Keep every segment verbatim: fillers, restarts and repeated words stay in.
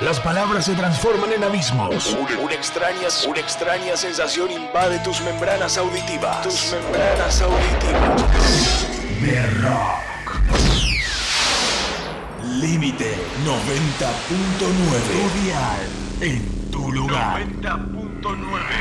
Las palabras se transforman en abismos. Una, una, extraña, una extraña sensación invade tus membranas auditivas. Tus membranas auditivas. The Rock. Límite noventa punto nueve. Tu dial en tu lugar. noventa punto nueve.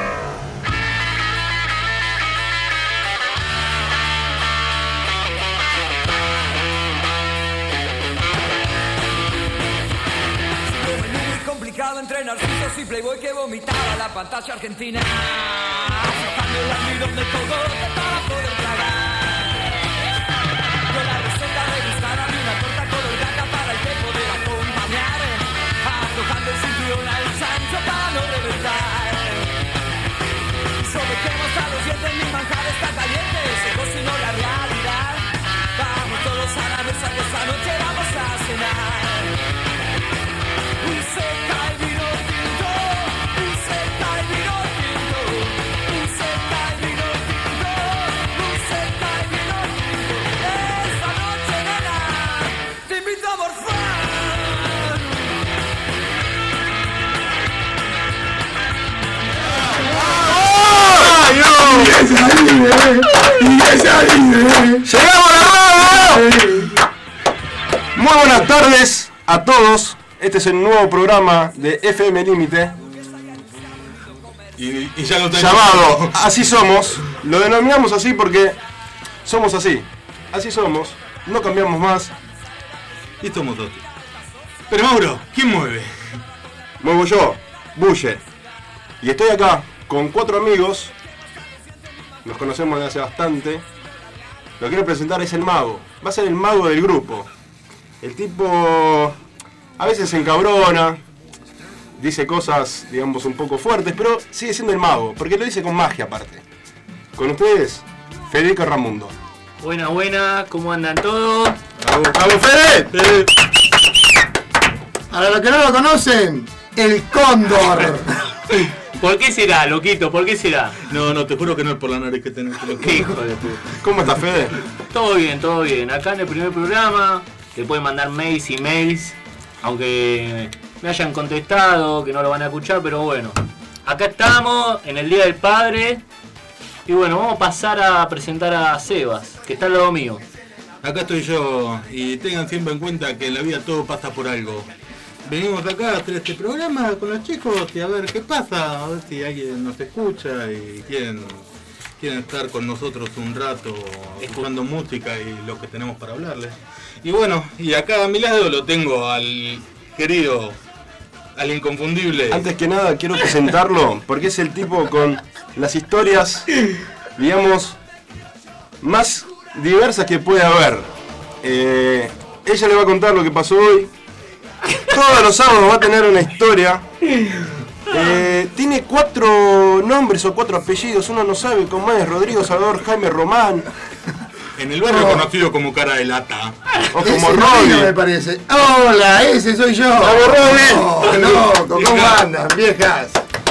Entre narcisos y playboy que vomitaba la pantalla argentina, aflojando el almidón de todo para poder tragar. Con la receta rebuscada de una torta color gata para el que poder acompañar, aflojando el cinturón al chancho para no reventar. Sometemos a los dientes, mi manjar está caliente, se cocinó la realidad. Vamos todos a la mesa que esta noche vamos a cenar. Un seca y vino tinto, un seca y vino tinto, un seca y vino tinto, un seca y vino tinto. Esta noche, nena, te invito a morfar. ¡Llegamos a la radio! Muy buenas tardes a todos. Este es el nuevo programa de F M Límite y, y ya lo llamado Así Somos. Lo denominamos así porque somos así. Así somos. No cambiamos más. Y somos dos. Pero Mauro, ¿quién mueve? Muevo yo, Bulle. Y estoy acá con cuatro amigos. Nos conocemos desde hace bastante. Lo quiero presentar, es el mago. Va a ser el mago del grupo. El tipo... A veces se encabrona, dice cosas, digamos, un poco fuertes, pero sigue siendo el mago, porque lo dice con magia aparte. Con ustedes, Federico Ramundo. Buena, buena, ¿cómo andan todos? ¡Vamos, Fede! Fede! Para los que no lo conocen, el Cóndor. ¿Por qué será, loquito? ¿Por qué será? No, no, te juro que no es por la nariz que tenés. ¿Qué hijo de puta? ¿Cómo estás, Fede? Todo bien, todo bien. Acá en el primer programa, te pueden mandar mails y mails. Aunque me hayan contestado, que no lo van a escuchar, pero bueno. Acá estamos, en el Día del Padre. Y bueno, vamos a pasar a presentar a Sebas, que está al lado mío. Acá estoy yo, y tengan siempre en cuenta que en la vida todo pasa por algo. Venimos acá a hacer este programa con los chicos y a ver qué pasa, a ver si alguien nos escucha y quieren, quieren estar con nosotros un rato escuchando música y lo que tenemos para hablarles. Y bueno, y acá a mi lado lo tengo al querido, al inconfundible. Antes que nada quiero presentarlo porque es el tipo con las historias, digamos, más diversas que puede haber. Eh, ella le va a contar lo que pasó hoy. Todos los sábados va a tener una historia. Eh, tiene cuatro nombres o cuatro apellidos, uno no sabe cómo es. Rodrigo Salvador Jaime Román. En el barrio oh. conocido como Cara de Lata. O como Robbie, me parece. Hola, ese soy yo. ¡Vamos, Robbie! Oh, loco, ¿cómo andan, viejas?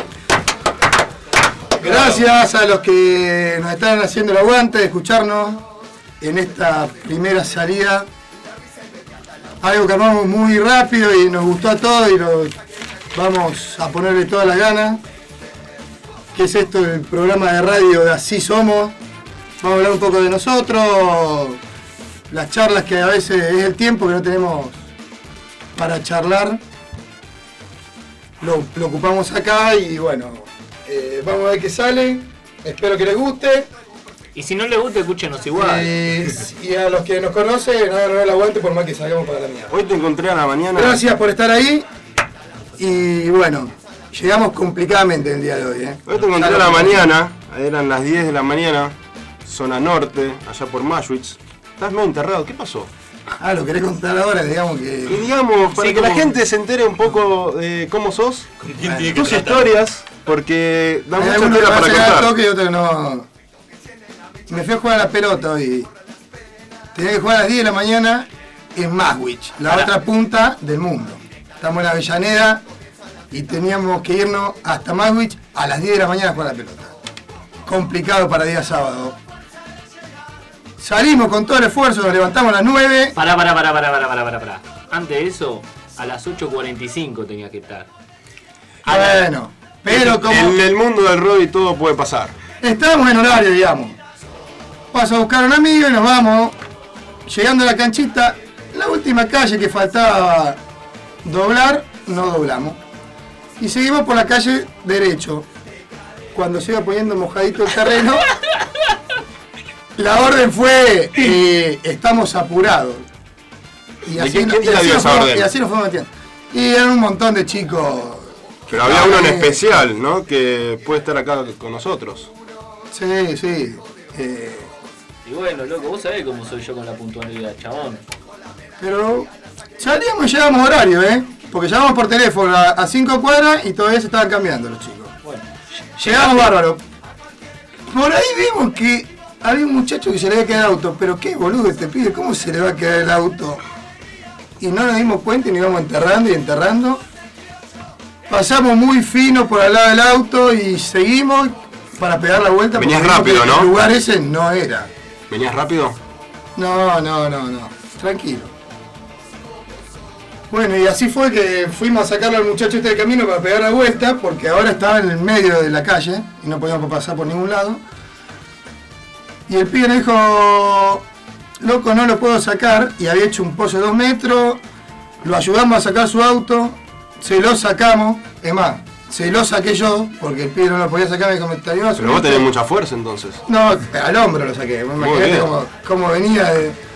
Gracias a los que nos están haciendo el aguante de escucharnos en esta primera salida. Algo que armamos muy rápido y nos gustó a todos y lo vamos a ponerle todas las ganas. ¿Qué es esto? El programa de radio de Así Somos. Vamos a hablar un poco de nosotros, las charlas que a veces es el tiempo que no tenemos para charlar. Lo, lo ocupamos acá y bueno, eh, vamos a ver qué sale. Espero que les guste. Y si no les gusta, escúchenos igual. Eh, y a los que nos conocen, no, no el aguante por más que salgamos para la mierda. Hoy te encontré a la mañana. Gracias por estar ahí. Y bueno, llegamos complicadamente el día de hoy. ¿eh? Hoy te encontré a la mañana, eran las diez de la mañana. Zona norte, allá por Maschwitz. Estás medio enterrado, ¿qué pasó? Ah, lo querés contar ahora, digamos que... Y digamos, para sí, que como... la gente se entere un poco de cómo sos, ¿Con quién tiene tus que historias, porque da mucha tela para contar. Toque y otro no. Me fui a jugar a la pelota hoy. Tenía que jugar a las diez de la mañana en Maschwitz, la Para. otra punta del mundo. Estamos en la Avellaneda y teníamos que irnos hasta Maschwitz a las diez de la mañana a jugar a la pelota. Complicado para día sábado. Salimos con todo el esfuerzo, nos levantamos a las nueve. Pará, pará, pará, pará, pará, pará, pará. Antes de eso, a las ocho cuarenta y cinco tenía que estar. Bueno, pero como... En el mundo del rugby todo puede pasar. Estábamos en horario, digamos. Paso a buscar a un amigo y nos vamos. Llegando a la canchita, la última calle que faltaba doblar, no doblamos. Y seguimos por la calle derecho. Cuando se iba poniendo mojadito el terreno, la orden fue, eh, estamos apurados. Y así, quién, no- quién y te la así dio nos esa fuimos- orden? y así nos fuimos metiendo. Y eran un montón de chicos. Pero había uno en Eh, especial, ¿no? Que puede estar acá con nosotros. Sí, sí. eh, Y bueno, loco, vos sabés cómo soy yo con la puntualidad, chabón. Pero salíamos y llegamos a horario, ¿eh? Porque llamamos por teléfono a, a cinco cuadras y todavía se estaban cambiando los chicos. Bueno, Llegamos bárbaro. Por ahí vimos que había un muchacho que se le había quedado el auto. Pero qué boludo este pibe, ¿cómo se le va a quedar el auto? Y no nos dimos cuenta y nos íbamos enterrando y enterrando. Pasamos muy fino por al lado del auto y seguimos para pegar la vuelta. porque Venías vimos rápido, que ¿no? El lugar ese no era. ¿Venías rápido? No, no, no, no. Tranquilo. Bueno, y así fue que fuimos a sacarlo al muchacho este del camino para pegar la vuelta, porque ahora estaba en el medio de la calle y no podíamos pasar por ningún lado. Y el pibe nos dijo, loco, no lo puedo sacar, y había hecho un pozo de dos metros, lo ayudamos a sacar su auto, se lo sacamos, es más, se lo saqué yo, porque el pibe no lo podía sacar, me dijo, me te ayudas. Pero vos tenés mucha fuerza entonces. No, al hombro lo saqué, imagínate bien. cómo, cómo venía de...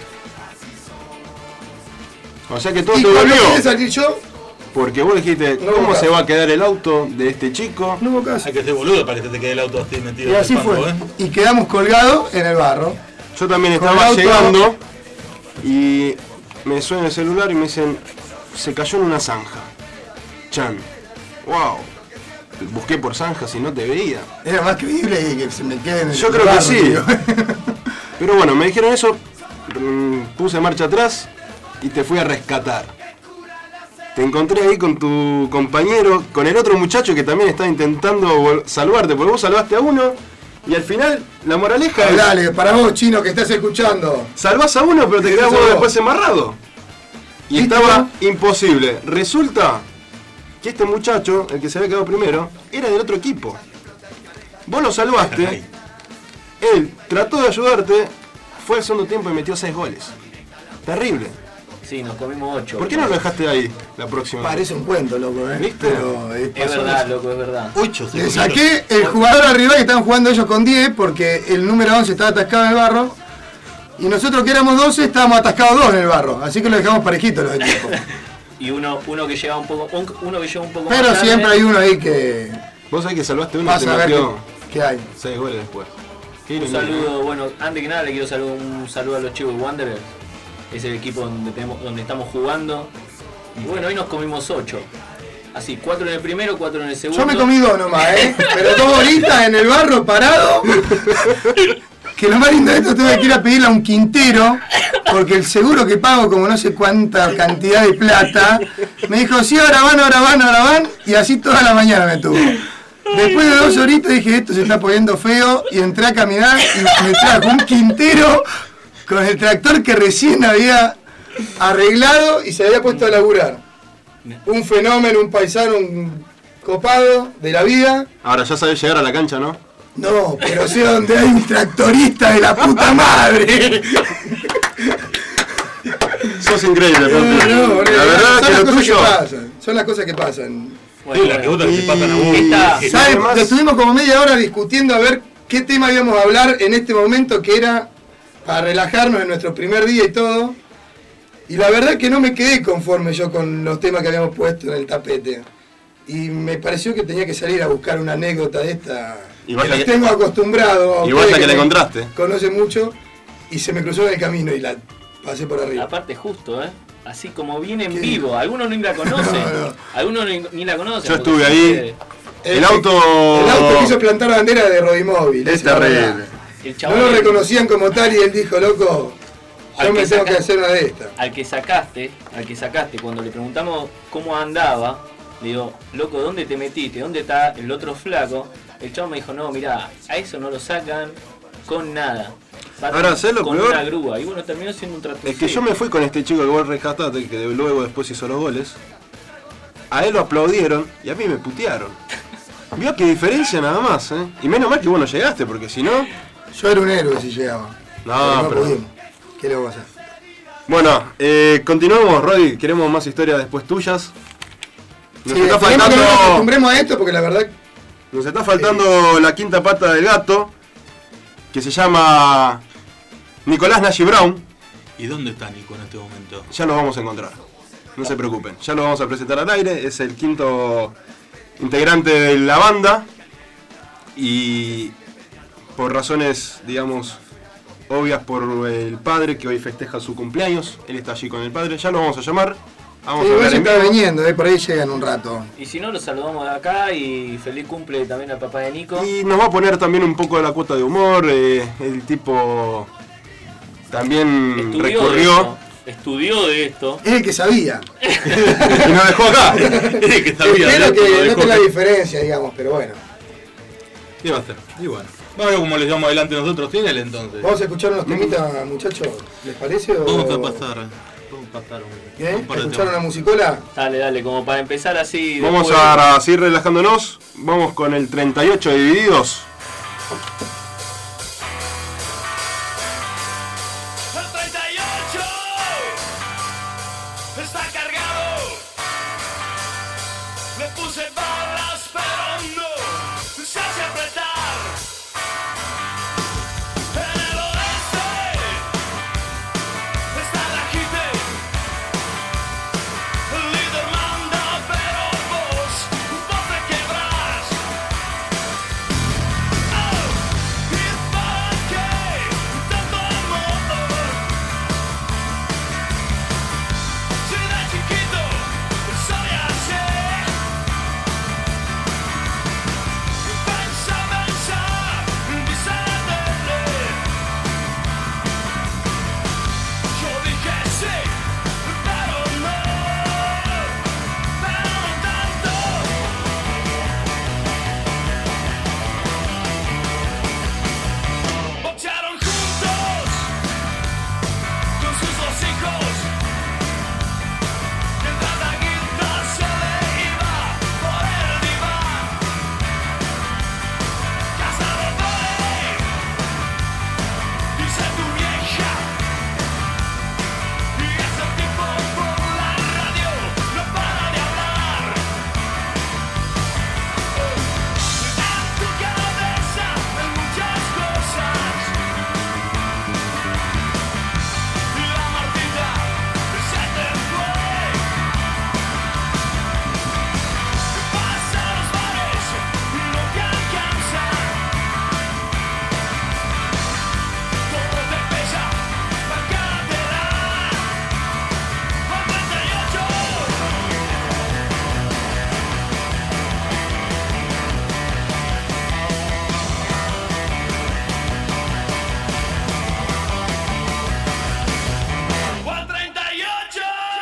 O sea que todo Y te cuando volvió. quise salir yo, Porque vos dijiste, No hubo ¿cómo caso. se va a quedar el auto de este chico? no hubo caso. Hay que ser boludo para que se te quede el auto así metido Y en así el fango, fue. ¿eh? Y quedamos colgados en el barro. Yo también Con estaba el auto- llegando y me suena el celular y me dicen, se cayó en una zanja. Chan. Wow. Busqué por zanjas y no te veía. Era más creíble que se me quede en el Yo creo que barro, sí. tío. Pero bueno, me dijeron eso, mm, puse marcha atrás y te fui a rescatar. Te encontré ahí con tu compañero, con el otro muchacho que también estaba intentando vol- salvarte, porque vos salvaste a uno y al final la moraleja es, Dale, para vos, chino, que estás escuchando. salvás a uno pero te quedás Eso vos vos. después embarrado. Y ¿Viste estaba vos? imposible. Resulta que este muchacho, el que se había quedado primero, era del otro equipo. Vos lo salvaste, él trató de ayudarte, fue al segundo tiempo y metió seis goles. Terrible. sí, nos comimos ocho. ¿Por qué no lo dejaste ahí la próxima? Parece un cuento, loco, ¿eh? ¿Viste? Pero, eh, Es pasó verdad, eso. loco, es verdad. Ocho se Le comieron. saqué el jugador al rival que estaban jugando ellos con diez porque el número once estaba atascado en el barro. Y nosotros que éramos doce estábamos atascados dos en el barro. Así que lo dejamos parejitos los equipos. Y uno, uno que lleva un poco, un- uno que lleva un poco Pero más tarde. siempre hay uno ahí que Vos sabés que salvaste uno y te vas a ver metió qué, qué hay. seis goles después. Qué Un ironía. saludo, bueno, antes que nada le quiero saludar un saludo a los chicos de Wanderers. Es el equipo donde tenemos, donde estamos jugando. Y bueno, hoy nos comimos ocho. Así, cuatro en el primero, cuatro en el segundo. Yo me comí dos nomás, ¿eh? Pero dos horitas en el barro parado. Que lo más lindo de esto, tuve que ir a pedirle a un quintero, porque el seguro que pago, como no sé cuánta cantidad de plata, me dijo, sí, ahora van, ahora van, ahora van, y así toda la mañana me tuvo. Después de dos horitas dije, esto se está poniendo feo, y entré a caminar y me trajo un quintero con el tractor que recién había arreglado y se había puesto a laburar. Un fenómeno, un paisano, un copado de la vida. Ahora ya sabés llegar a la cancha, ¿no? No, pero sé donde hay un tractorista de la puta madre. Sos increíble, No, Pepe. no, boludo. La verdad Son que las lo cosas tuyo. que pasan. Son las cosas que pasan. Bueno, Sí, las que otras que te pasan a vos. Esta- Que- ¿Sabes? además- Estuvimos como media hora discutiendo a ver qué tema íbamos a hablar en este momento, que era para relajarnos en nuestro primer día y todo. Y la verdad que no me quedé conforme yo con los temas que habíamos puesto en el tapete. Y me pareció que tenía que salir a buscar una anécdota de esta. Y que vaya los que- tengo acostumbrado. a y ustedes vaya que la me encontraste. Conocen mucho. Y se me cruzó en el camino y la pasé por arriba. Aparte justo, ¿eh? Así como viene en ¿Qué? vivo. Algunos ni la conocen. No, no. Algunos ni, ni la conocen. Yo porque estuve siempre- ahí. El auto. El auto quiso plantar bandera de Rodimóvil. Es esa la terrible. verdad. El No chabón lo el- reconocían como tal y él dijo, loco, Al yo me que tengo que saca- hacer una de estas. al que sacaste, al que sacaste, cuando le preguntamos cómo andaba, le digo, loco, ¿dónde te metiste? ¿Dónde está el otro flaco? El chavo me dijo, no, mirá, a eso no lo sacan con nada. Va Ahora, ¿sabes lo con peor? una grúa. Y bueno, terminó siendo un trato. Es que yo me fui con este chico que vos rescataste, que luego después hizo los goles. a él lo aplaudieron y a mí me putearon. Vio qué diferencia nada más, ¿eh? Y menos mal que vos no llegaste, porque si no... Yo era un héroe si llegaba. No, no pero... pudimos. ¿Qué le vamos a hacer? Bueno, eh, continuamos, Rodri. Queremos más historias después tuyas. Nos Sí, está esperemos faltando... que no nos acostumbremos a esto porque la verdad... Nos está faltando la quinta pata del gato, que se llama Nicolás Nashi Brown. ¿Y dónde está Nico en este momento? Ya lo vamos a encontrar. No se preocupen. Ya lo vamos a presentar al aire. Es el quinto integrante de la banda. Y por razones, digamos, obvias por el padre que hoy festeja su cumpleaños. Él está allí con el padre. Ya lo vamos a llamar. Vamos Sí, a igual hablar se en está vivo. viniendo, eh, por ahí llegan un rato. Y si no, lo saludamos de acá y feliz cumple también al papá de Nico. Y nos va a poner también un poco de la cuota de humor. Eh, el tipo también Estudió recurrió. de esto, estudió de esto. Es el que sabía. Y nos dejó acá. Es que sabía, Espero ¿no? que Lo no dejó tenga acá. diferencia, digamos, pero bueno. ¿Qué va a hacer? Y bueno. Vamos a ver cómo le llevamos adelante nosotros sin él entonces. Vamos a escuchar unos temitas, muchachos. ¿Les parece? O... Vamos a pasar. Vamos a pasar un, ¿Qué? un par de ¿Escucharon temas. una musicola? Dale, dale, como para empezar así. Vamos después- a seguir relajándonos. Vamos con el treinta y ocho de Divididos. El treinta y ocho está cargado. Le puse balas, pero no se hace apretar. En el oeste está la gente. El líder manda, pero vos, vos te quebras. Oh, ¿y para qué tanto amor? Si de chiquito soy así. Pensa, pensa, dice yo dije sí, pero no, pero no tanto. Boxearon juntos con sus dos hijos. Mientras la guita se le iba por el diván. Casa de Bay, dice tu vieja. Y ese tipo por la radio no para de hablar. En tu cabeza hay muchas cosas. Y la Martita se te fue. Pasa a los bares, no te alcanza. Todo te pesa, pagátela. Al treinta y ocho. Al treinta y ocho.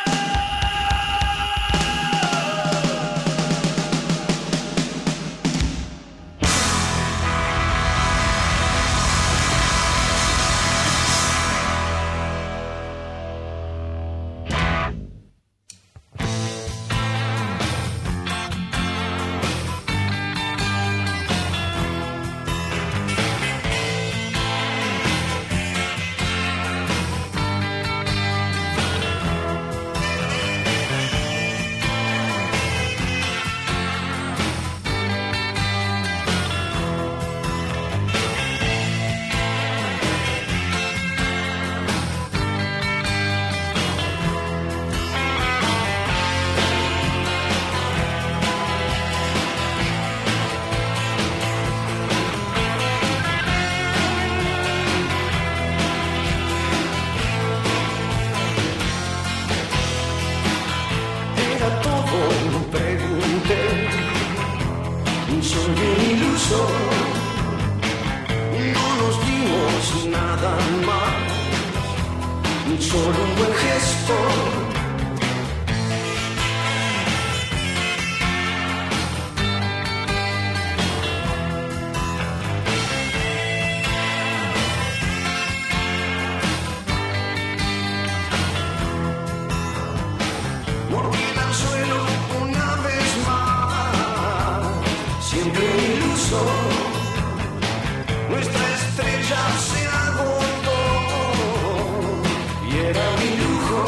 Era todo, pregunté, soy un iluso, no nos dimos nada más, solo un buen gesto. Mordí el anzuelo una vez. pasó, nuestra estrella se agotó y era mi lujo.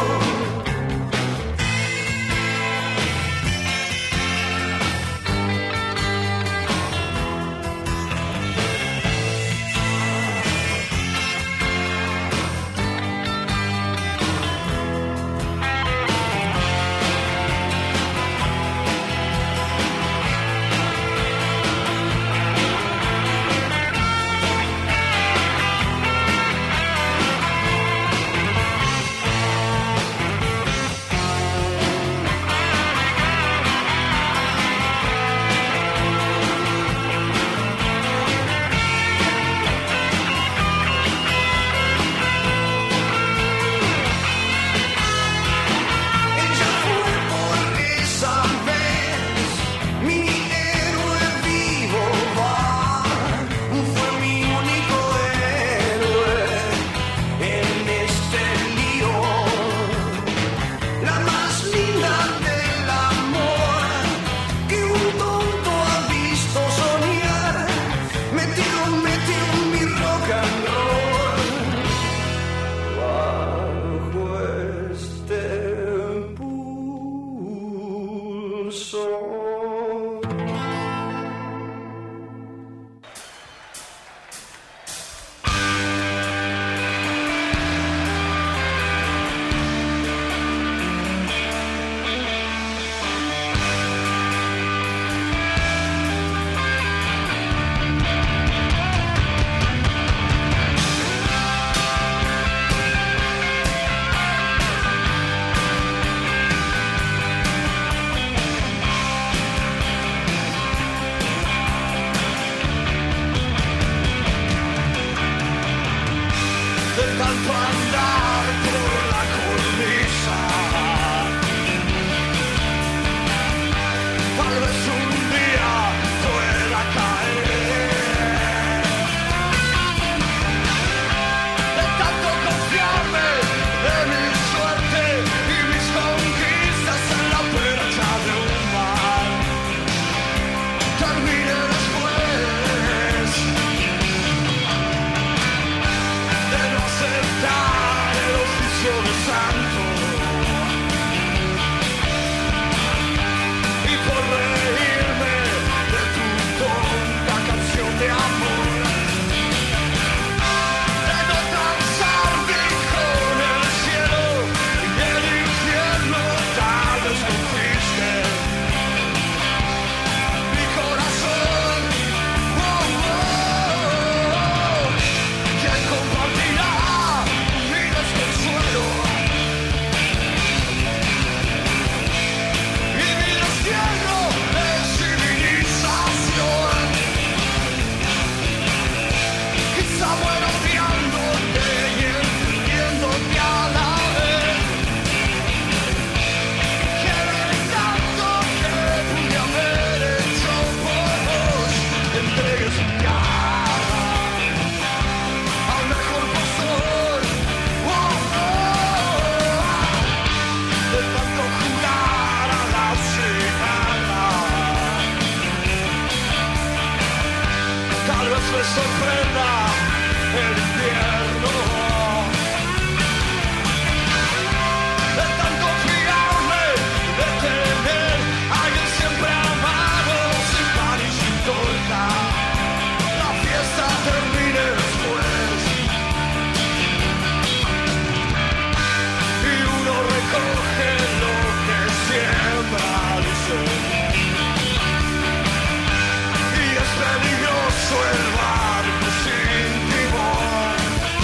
Y es peligroso el barco sin timón.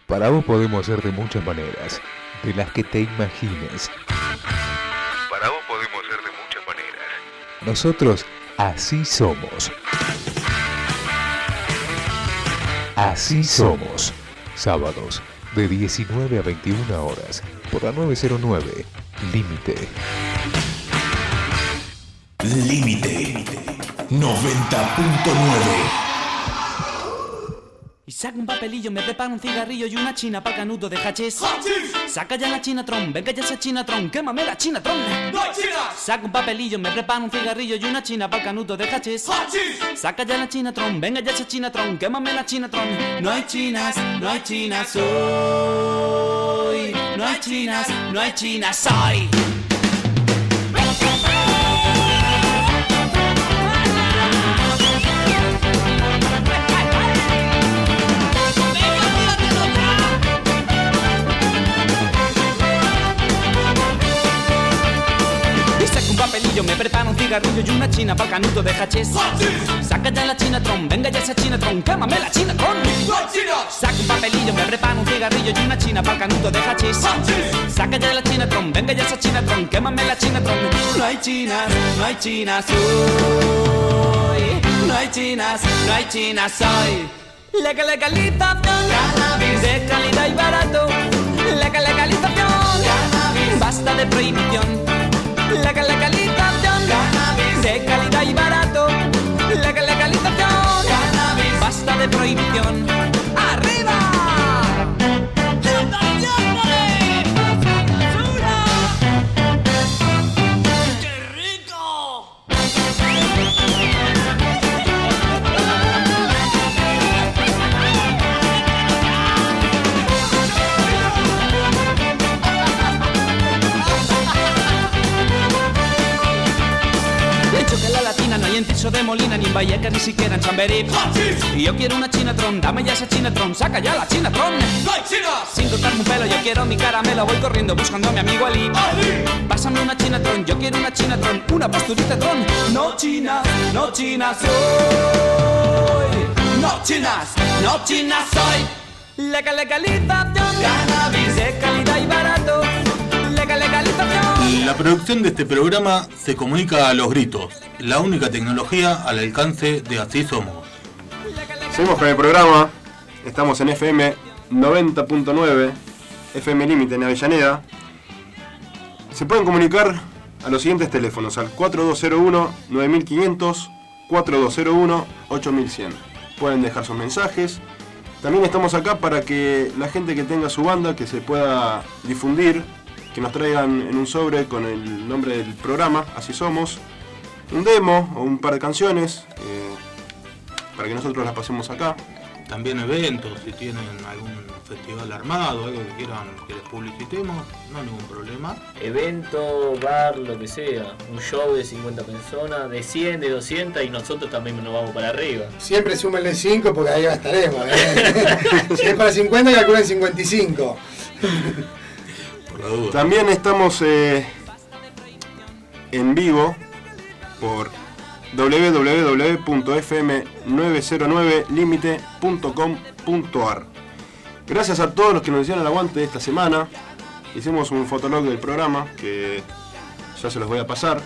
Para vos podemos ser de muchas maneras, de las que te imagines. Para vos podemos ser de muchas maneras. Nosotros así somos. Así somos. Sábados de diecinueve a veintiuna horas por la nueve cero nueve. Límite. Límite noventa punto nueve. Y saca un papelillo, me prepara un cigarrillo y una china para canuto de hachís. Saca ya la Chinatron, venga ya esa Chinatron, quémame la Chinatron. ¡No hay chinas! Saca un papelillo, me prepara un cigarrillo y una china para canuto de hachís. Saca ya la Chinatron, venga ya esa Chinatron, quémame la Chinatron. No hay chinas, no hay chinas hoy. No hay chinas, no hay chinas hoy. Papelillo, me prepara un cigarrillo y una china para canuto de hachís. Saca ya la Chinatron, venga ya esa Chinatron, quémame la Chinatron. Saca un papelillo, me prepara un cigarrillo y una china para canuto de hachís. Saca ya la Chinatron, venga ya esa Chinatron, quémame la Chinatron. No hay chinas, no hay chinas hoy. No hay chinas, no hay chinas hoy. Legal, legalización, cannabis de calidad y barato. Legal, legalización, cannabis, basta de prohibición. La legalización, cannabis de calidad y barato. La legalización, cannabis, basta de prohibición. ¡Arriba! ¡Qué rico! Que la latina no hay en Tirso de Molina ni en Vallecas ni siquiera en Chamberí. Y yo quiero una Chinatron, dame ya esa Chinatron, saca ya la Chinatron. ¡No hay chinas! Sin cortarme un pelo, yo quiero mi caramelo, voy corriendo buscando a mi amigo Ali. Ali. Pásame una Chinatron, yo quiero una Chinatron, una posturita tron. No chinas, no chinas soy. No chinas, no chinas soy. Legal, legalización, cannabis de calidad y barato. Legal, legalización. La producción de este programa se comunica a los gritos. La única tecnología al alcance de Así Somos. Seguimos con el programa. Estamos en F M noventa punto nueve, F M Límite en Avellaneda. Se pueden comunicar a los siguientes teléfonos: al cuatro dos cero uno nueve mil quinientos, cuatro dos cero uno ocho mil cien. Pueden dejar sus mensajes. También estamos acá para que la gente que tenga su banda, que se pueda difundir, que nos traigan en un sobre con el nombre del programa, Así Somos, un demo o un par de canciones, eh, para que nosotros las pasemos acá. También eventos, si tienen algún festival armado, algo que quieran que les publicitemos, no hay ningún problema. Evento, bar, lo que sea, un show de cincuenta personas, de cien, de doscientas y nosotros también nos vamos para arriba. Siempre súmenle cinco porque ahí estaremos. ¿eh? Si es para cincuenta, calculen cincuenta y cinco. También estamos eh, en vivo por doble u doble u doble u punto f m nueve cero nueve límite punto com punto a r. Gracias a todos los que nos hicieron el aguante esta semana. Hicimos un fotolog del programa que ya se los voy a pasar.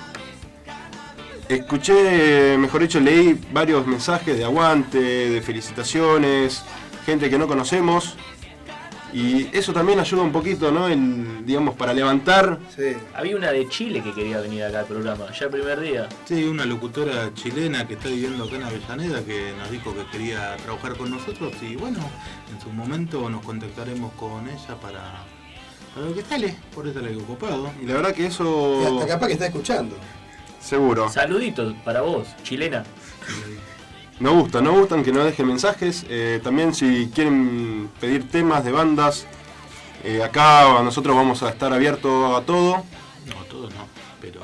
Escuché, mejor dicho, leí varios mensajes de aguante, de felicitaciones, gente que no conocemos. Y eso también ayuda un poquito, ¿no? El, digamos, para levantar. Sí. Había una de Chile que quería venir acá al programa, ya el primer día. Sí, una locutora chilena que está viviendo acá en Avellaneda que nos dijo que quería trabajar con nosotros y bueno, en su momento nos contactaremos con ella para, para lo que sale, por eso le digo copado. Y la verdad que eso... Y hasta capaz que está escuchando. Seguro. Saluditos para vos, chilena. Nos gusta, nos gustan que nos dejen mensajes. Eh, también si quieren pedir temas de bandas, eh, acá nosotros vamos a estar abiertos a todo. No, a todo no, pero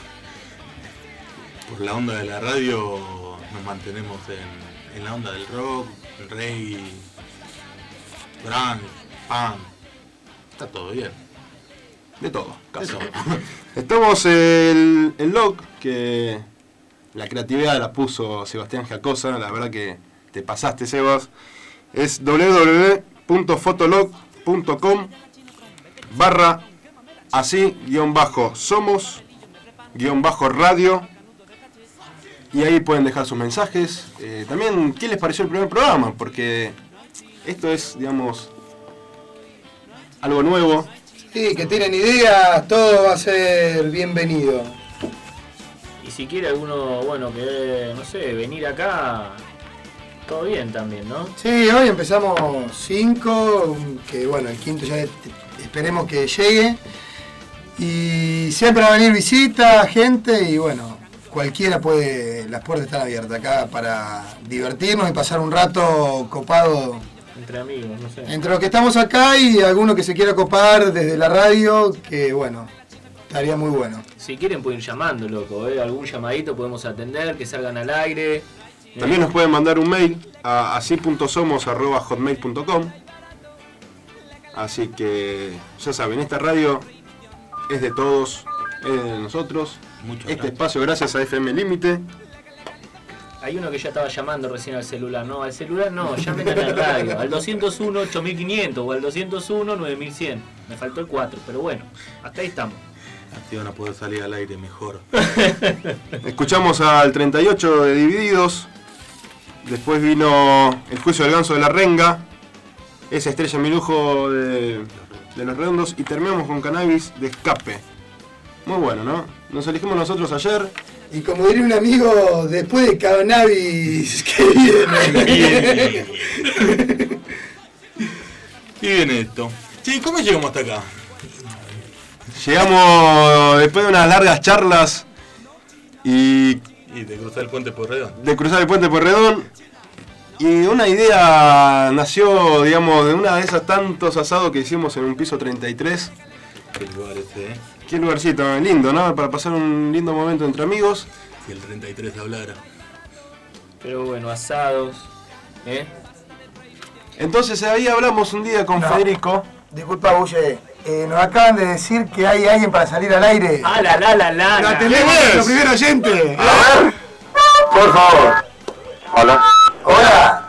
por la onda de la radio nos mantenemos en, en la onda del rock, reggae, grunge, punk. Está todo bien. De todo, casi. De todo. Estamos en el log que... La creatividad la puso Sebastián Jacosa, la verdad que te pasaste, Sebas. Es doble u doble u doble u punto fotolog punto com barra así guión bajo somos guión bajo radio, y ahí pueden dejar sus mensajes. Eh, también, ¿qué les pareció el primer programa? Porque esto es, digamos, algo nuevo. Sí, que tienen ideas, todo va a ser bienvenido. Y si quiere alguno, bueno, que no sé, venir acá, todo bien también, ¿no? Sí, hoy empezamos cinco, que bueno, el quinto ya esperemos que llegue. Y siempre va a venir visita, gente, y bueno, cualquiera puede, las puertas están abiertas acá para divertirnos y pasar un rato copado. Entre amigos, no sé. Entre los que estamos acá y alguno que se quiera copar desde la radio, que bueno, estaría muy bueno. Si quieren pueden ir llamando, loco, ¿eh? Algún llamadito podemos atender, que salgan al aire. También nos pueden mandar un mail a así punto somos arroba hotmail punto com. Así que ya saben, esta radio es de todos, es de nosotros. Muchas este gracias. espacio gracias a F M Límite. Hay uno que ya estaba llamando recién al celular. No, al celular no, llamen a la radio. Al doscientos uno ocho mil quinientos o al doscientos uno nueve mil cien. Me faltó el cuatro, pero bueno, hasta ahí estamos. Así van a poder salir al aire mejor. Escuchamos al treinta y ocho de Divididos. Después vino El Juicio del Ganso de la Renga. Esa Estrella mi lujo de, de Los Redondos. Y terminamos con Cannabis de Escape. Muy bueno, ¿no? Nos elegimos nosotros ayer. Y como diría un amigo, después de cannabis, ¿qué viene? ¿Qué viene esto? Sí, ¿cómo llegamos hasta acá? Llegamos después de unas largas charlas y Y de cruzar el puente por Redón. de cruzar el puente Pueyrredón. Y una idea nació, digamos, de una de esas tantos asados que hicimos en un piso treinta y tres. Qué lugar ese, ¿eh? Qué lugarcito, lindo, ¿no? Para pasar un lindo momento entre amigos. Si el treinta y tres hablara. Pero bueno, asados, ¿eh? Entonces ahí hablamos un día con No. Federico. Disculpa, Bulle, eh, nos acaban de decir que hay alguien para salir al aire. ¡Ah, la, la, la, la! ¡Lo la. atendemos a nuestro primer oyente! A ver, por favor. Hola. Hola.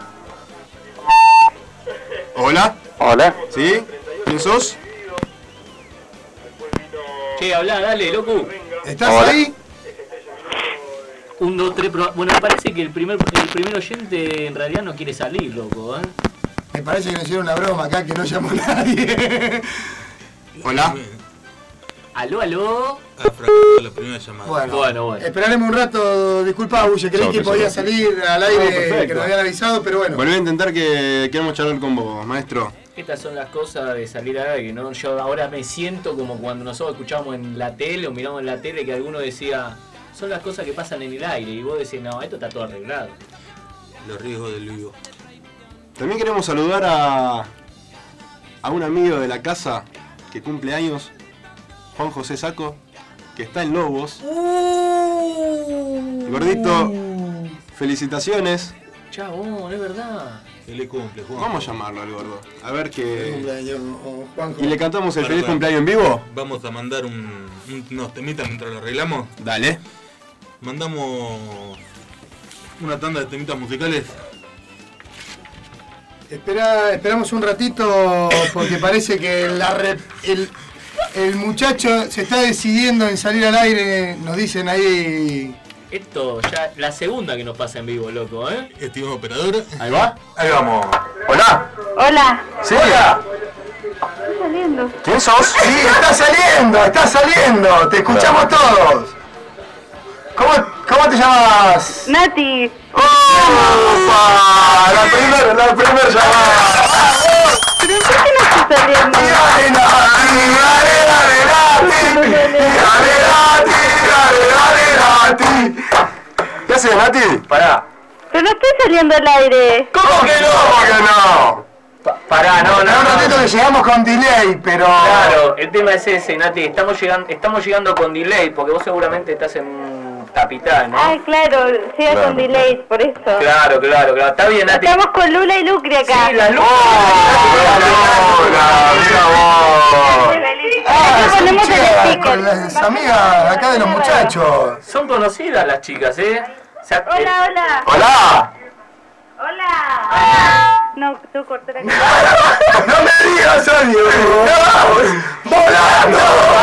Hola. Hola. ¿Sí? ¿Quién sos? Che, hablá, dale, loco. ¿Estás Hola. ahí? Un, dos, tres, pro... Bueno, me parece que el primer, el primer oyente en realidad no quiere salir, loco, ¿eh? Me parece que nos hicieron una broma acá que no llamó nadie. Hola. Aló, aló. Ha fracasado la primera llamada. Bueno, Bueno, bueno. esperaremos un rato. Disculpa, Bulle, creí Sobre, que podía sobre. salir al aire, No, perfecto. que nos habían avisado, pero bueno. Volví a intentar que queremos charlar con vos, maestro. Estas son las cosas de salir al aire, ¿no? Yo ahora me siento como cuando nosotros escuchamos en la tele o miramos en la tele que alguno decía, son las cosas que pasan en el aire, y vos decís, no, esto está todo arreglado. Los riesgos del vivo. También queremos saludar a, a un amigo de la casa que cumple años, Juan José Saco, que está en Lobos. Gordito, felicitaciones. Chabón, es verdad. Se le cumple, Juan. Vamos a llamarlo al gordo. A ver qué. Cumpleaños, Juanjo. ¿Y le cantamos el Para, feliz para. cumpleaños en vivo? Vamos a mandar un, un- unos temitas mientras lo arreglamos. Dale. Mandamos una tanda de temitas musicales. Espera, esperamos un ratito porque parece que la re- el, el muchacho se está decidiendo en salir al aire, nos dicen ahí. Esto ya la segunda que nos pasa en vivo, loco, ¿eh? Estimado operador. Ahí va. Ahí vamos. Hola. Hola, Sí. Hola. estoy saliendo. ¿Quién sos? Sí, está saliendo, está saliendo, te escuchamos todos. ¿Cómo, cómo te llamas? Nati, ¡Opa! La primera, la primera llamada. ¿pero por qué no estoy saliendo? Dale, Nati, dale, dale, Nati. Dale, Nati, dale, dale, Nati. ¿Qué haces, Nati? Pará. Pero no estoy saliendo al aire. ¿Cómo que no? ¿Cómo que no? Pará, no, Espera un ratito que llegamos con delay, pero. Claro, el tema es ese, Nati, estamos llegando, estamos llegando con delay, porque vos seguramente estás en capital, ¿no? Ay, claro, llega con delay, por eso. Claro, claro, claro, está bien, Nati. Estamos con Lula y Lucre acá. Sí, la luz. Hola, mira vos. Ah, Acá son ponemos el chicas, sticker. con las amigas acá de los muchachos. Son conocidas las chicas, ¿eh? O sea, Hola, hola. Hola. Hola. No, no, tú corté la ¡No me digas adiós! ¡No! ¡Volando!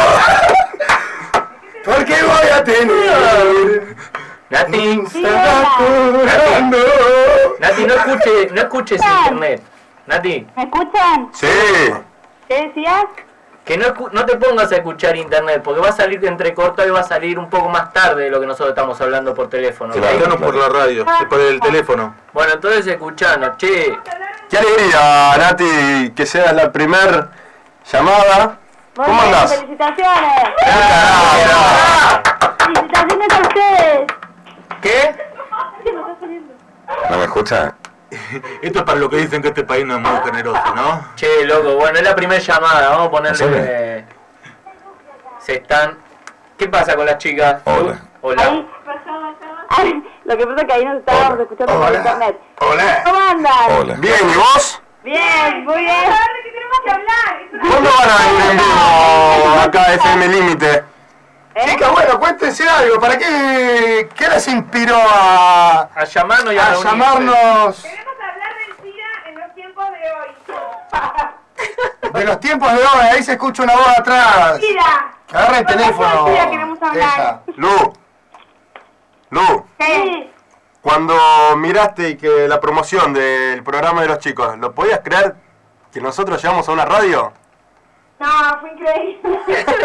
Porque voy a tener... Nati, Sí, hola. Volando. Nati, no escuches, no escuches internet. Nati, ¿Me escuchan? Sí. ¿Qué decías? que no, escu- no te pongas a escuchar internet, porque va a salir entrecortado y va a salir un poco más tarde de lo que nosotros estamos hablando por teléfono. ¿ok? Escuchanos por la radio, por el teléfono. Bueno, entonces escuchanos, che. Qué alegría, Nati, que seas la primer llamada. Muy ¿Cómo bien, andás? felicitaciones. Ah, Felicitaciones a ustedes. ¿Qué? ¿No me escuchas? Esto es para lo que dicen que este país no es muy generoso, ¿no? Che, loco, bueno, es la primera llamada, vamos a ponerle... eh, se están... ¿Qué pasa con las chicas? Hola. Hola. Ahí. Ay, lo que pasa es que ahí nos estábamos escuchando por Hola. internet. Hola. ¿Cómo andan? Bien, ¿y vos? Bien, muy bien. ¿Cuándo van a venir en vivo acá a F M Límite? ¿Eh? Chicas, bueno, cuéntense algo. ¿Para qué, qué les inspiró a, A llamarnos y a, a reunirse. llamarnos Queremos hablar del SIDA en los tiempos de hoy. de los tiempos de hoy? Ahí se escucha una voz atrás. SIDA. Que agarra el teléfono. SIDA queremos hablar. Esa. Lu. Lu. Sí. Cuando miraste y que la promoción del programa de los chicos, ¿lo podías creer que nosotros llegamos a una radio? No, fue increíble.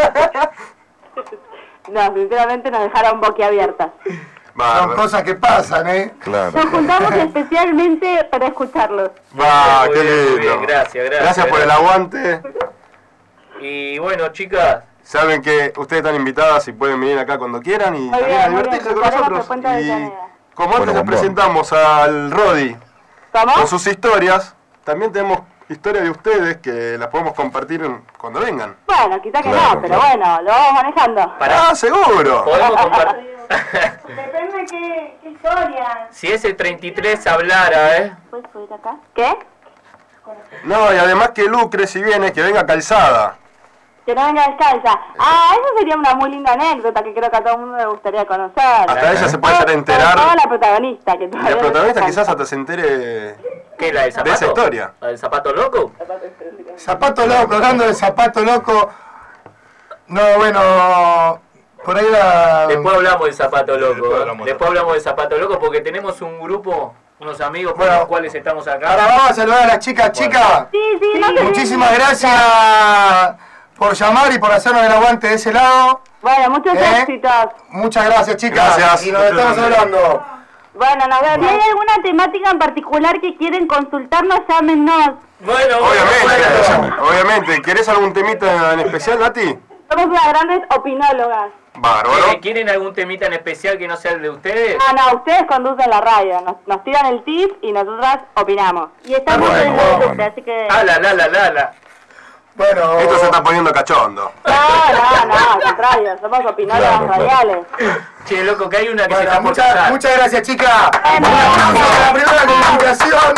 No, sinceramente nos dejaron boquiabiertas. Va, Son cosas que pasan, ¿eh? claro. Nos juntamos especialmente para escucharlos. Va, Muy qué bien, muy lindo. bien, gracias, gracias. Gracias por el aguante. Y bueno, chicas, Saben que ustedes están invitadas y pueden venir acá cuando quieran y Muy también bien, a muy divertirse bien. con Estaremos nosotros. por cuenta de Y Caneda. como antes les presentamos al Rodi ¿Cómo? con sus historias, también tenemos historias de ustedes que las podemos compartir en- cuando vengan. Bueno, quizá que no, pero bueno, lo vamos manejando. ¡Ah, seguro! podemos compartir... Depende de qué, qué historia. Si ese treinta y tres hablara, ¿eh? ¿Puedes subir acá? ¿Qué? No, y además que lucre si viene, que venga calzada. Que no venga descalza. Ah, eso sería una muy linda anécdota que creo que a todo el mundo le gustaría conocer. Hasta ella se puede llegar a Sobre todo enterar. la protagonista, que Y todavía la no protagonista descansa. quizás hasta se entere ¿Qué, la del zapato? de esa historia. ¿La del zapato loco? Zapato loco, hablando de zapato loco. No, bueno, por ahí la... Después hablamos del zapato loco. Después ¿eh? hablamos de Después hablamos del zapato loco porque tenemos un grupo, unos amigos con Bueno. los cuales estamos acá. Ahora vamos a saludar a las chicas. Chicas, Sí, sí, no se muchísimas gracias por llamar y por hacernos el aguante de ese lado. Bueno, muchos ¿Eh? éxitos. Muchas gracias, chicas. Gracias. Y nos estamos hablando. Bueno, nos vemos. Si hay alguna temática en particular que quieren consultarnos, llámenos. Bueno, Obviamente, bueno. obviamente. ¿Querés algún temita en especial, Nati? Somos unas grandes opinólogas. Bárbaro. ¿Eh, ¿Quieren algún temita en especial que no sea el de ustedes? Ah, no, ustedes conducen la radio, nos, nos tiran el tip y nosotras opinamos. Y estamos Bueno, en bueno. la Lucre, así que... Ah, la, la, la, la, la. Bueno, Esto se está poniendo cachondo. No, no, no, al contrario, somos opinólogas radiales. Che, loco, que hay una que se bueno, está por muchas, casar. muchas gracias, chicas. Bueno, Un aplauso a la primera comunicación.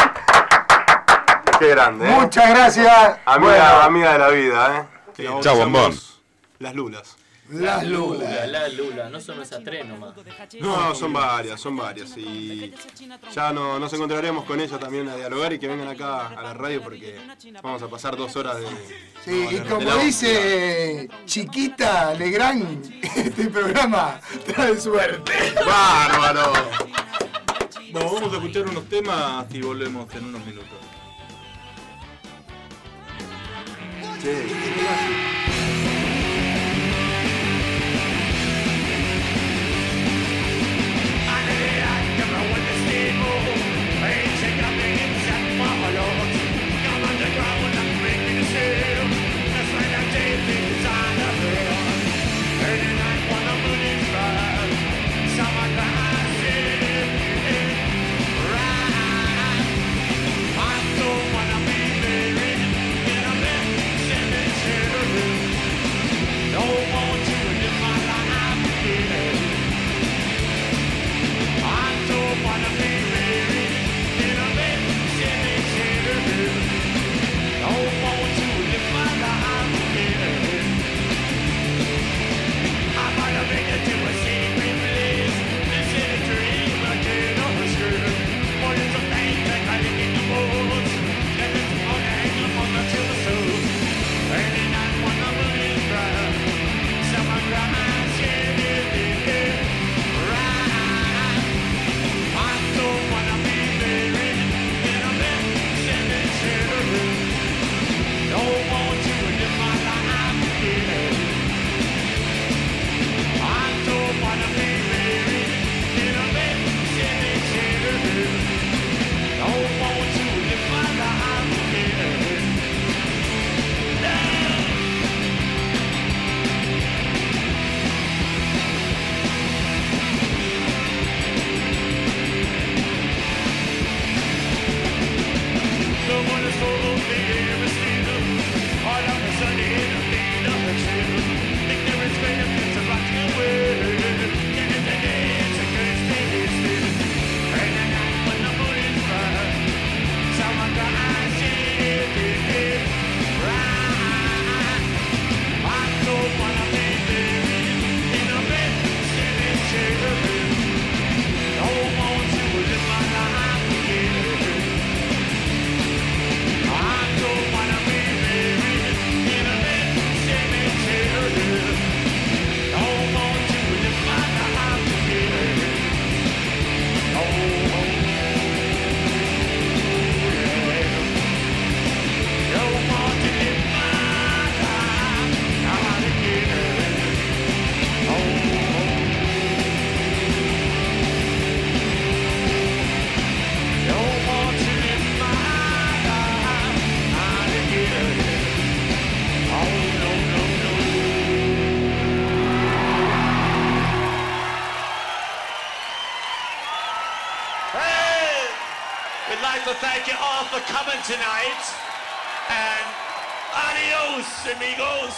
Qué grande, ¿eh? Muchas gracias. Amiga, Bueno, amiga de la vida, ¿eh? Que la Chao, bombón. bautizamos Las lulas. las lulas. La, la, Lula, no son esas tres nomás. No, son varias, son varias. Y ya no, nos encontraremos con ellas también a dialogar y que vengan acá a la radio porque vamos a pasar dos horas de... Sí, y de como la- dice Chiquita Legrand, este programa trae suerte. ¡Bárbaro! Bueno, vamos a escuchar unos temas y volvemos en unos minutos. I don't wanna be married. thank you all for coming tonight. And adios, amigos.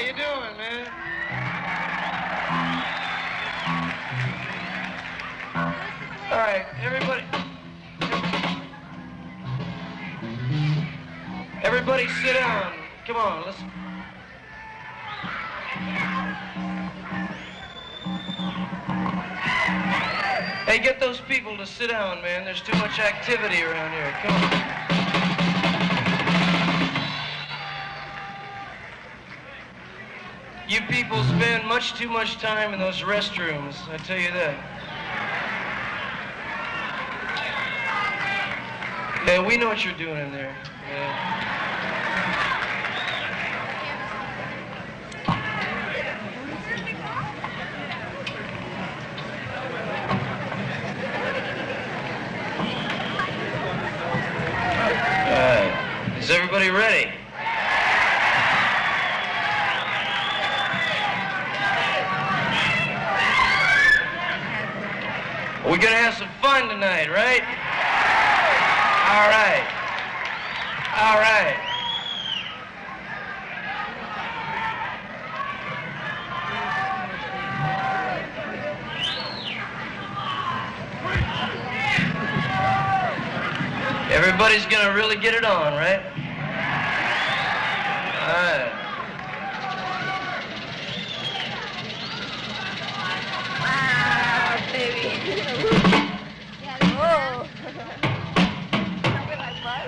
you doing, man? All right, everybody. Everybody sit down. Come on, let's... Hey, get those people to sit down, man. There's too much activity around here. Come on. You people spend much too much time in those restrooms, I tell you that. Yeah, we know what you're doing in there. Yeah. Uh, is everybody ready? We're gonna have some fun tonight, right? All right. All right. Everybody's gonna really get it on, right? All right. Wow, baby. Yeah, whoa. With my bus.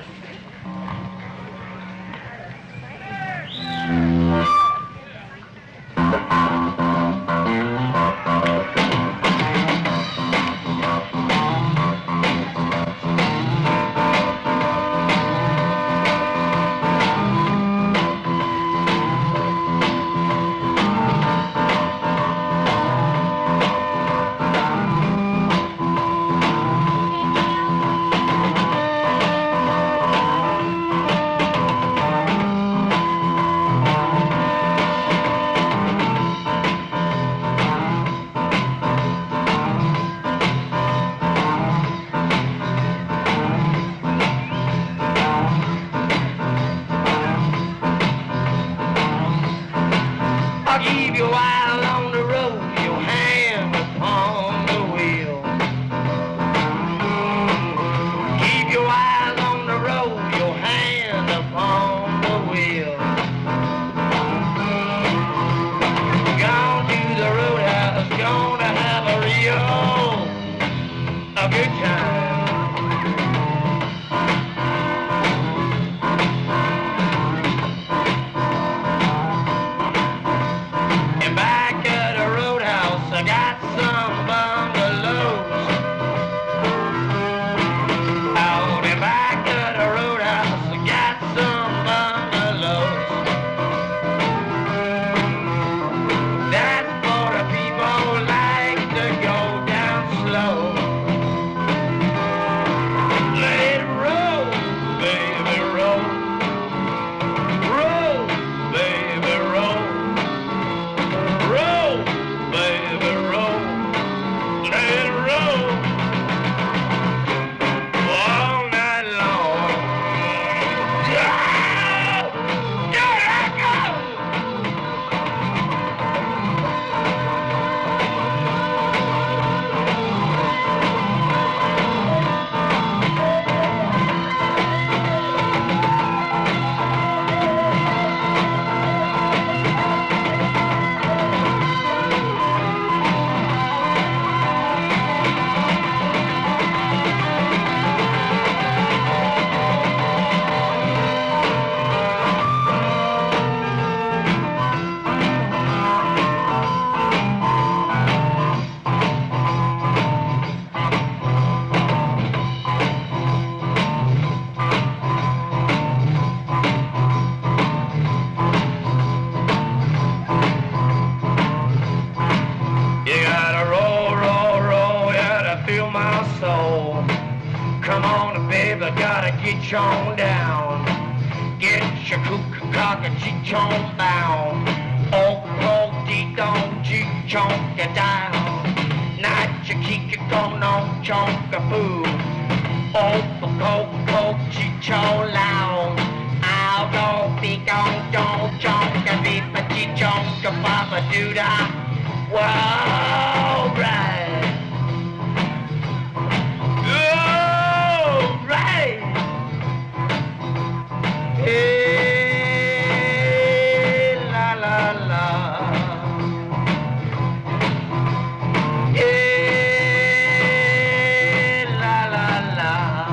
Get on down, get your cook cock and cheech on bound. Oh, oh, dee dong, cheech on get down. Not your kick your gone on chonk a boo. Oh, oh, oh, cheech on loud. I'll go be gone, don't chonk a beep a cheech on. do da. Wow, right. Oh, right. Hey, la la la. Hey, la la la.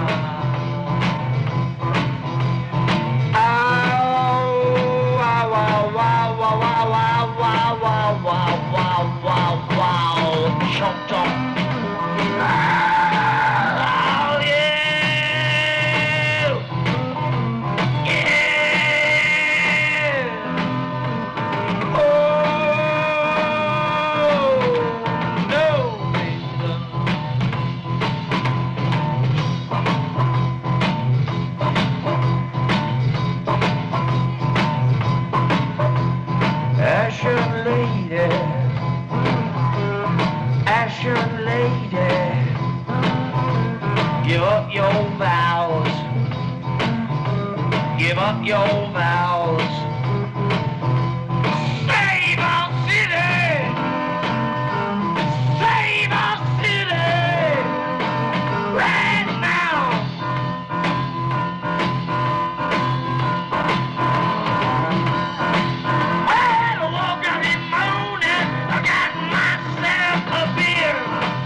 Give up your vows. Save our city! Save our city! Right now! Well, I woke up in the morning, I got myself a beer.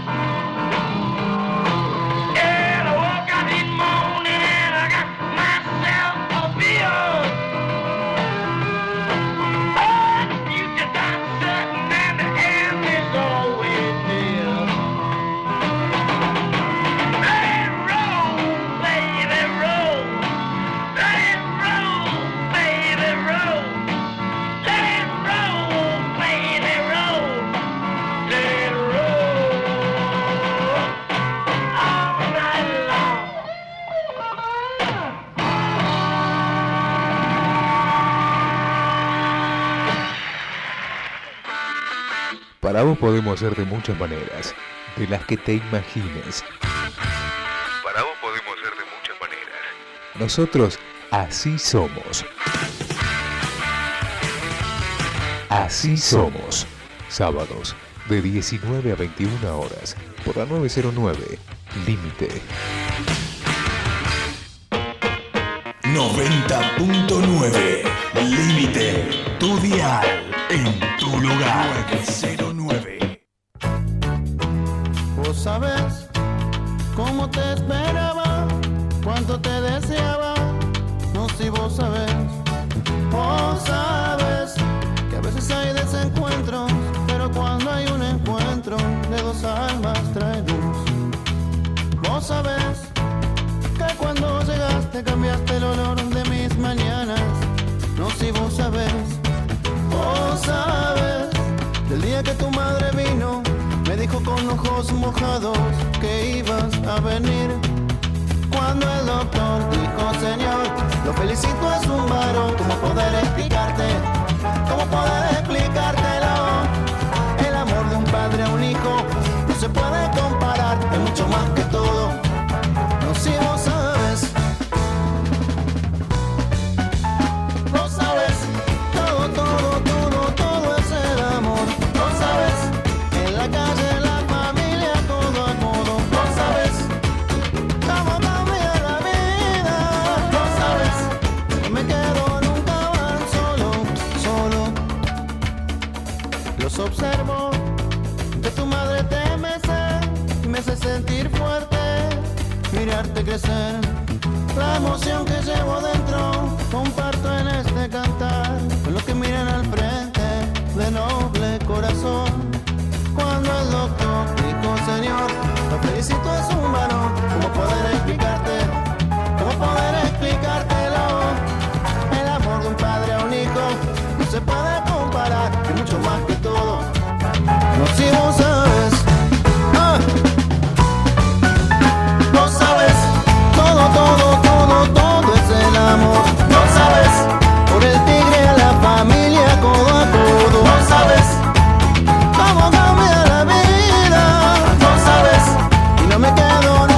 Yeah, I woke up in the morning and I got myself a beer. Oh, the future done certain and the end is always near. Let it roll, baby, roll. Let it roll, baby, roll. Let it roll, baby, roll. Let it roll all night long. Para vos podemos ser de muchas maneras, de las que te imagines. Para vos podemos ser de muchas maneras. Nosotros así somos. Así somos. Sábados de diecinueve a veintiuna horas por la nueve cero nueve Límite. noventa punto nueve Límite, tu dial en tu lugar. nueve cero nueve. Vos sabés cómo te esperaba, cuánto te deseaba. No, si vos sabés, vos sabés que a veces hay desencuentros, pero cuando hay un encuentro de dos almas trae luz. Vos sabés que cuando llegaste cambiaste el olor de mis mañanas. No, si vos sabés, vos sabés del día que tu madre vino, me dijo con ojos mojados que ibas a venir. Cuando el doctor dijo, señor, lo felicito, es un varón. ¿Cómo poder explicarte? ¿Cómo poder explicártelo? El amor de un padre a un hijo no se puede comparar, es mucho más que todo. No, si vos sabes, vos sabes, todo, todo, todo, todo es el amor. Vos sabes, en la calle, en la familia, codo a codo. Vos sabes, cómo cambia la vida. Vos sabes, no me quedo nunca más solo, solo. Los observo, de tu madre te mece, me hace sentir fuerte, mirarte crecer. La emoción que llevo dentro comparto en este cantar con los que miran al frente de noble corazón. Cuando el doctor dijo, señor, lo felicito, es un varón. ¿Cómo poder explicarte? ¿Cómo poder explicártelo? El amor de un padre a un hijo no se puede comparar, es mucho más que todo. No, si vos sabes, ah. Vos sabes, todo, todo, todo, todo es el amor. No sabes, por el tigre a la familia, codo a codo. No sabes, cómo cambia la vida. No sabes, y no me quedo nunca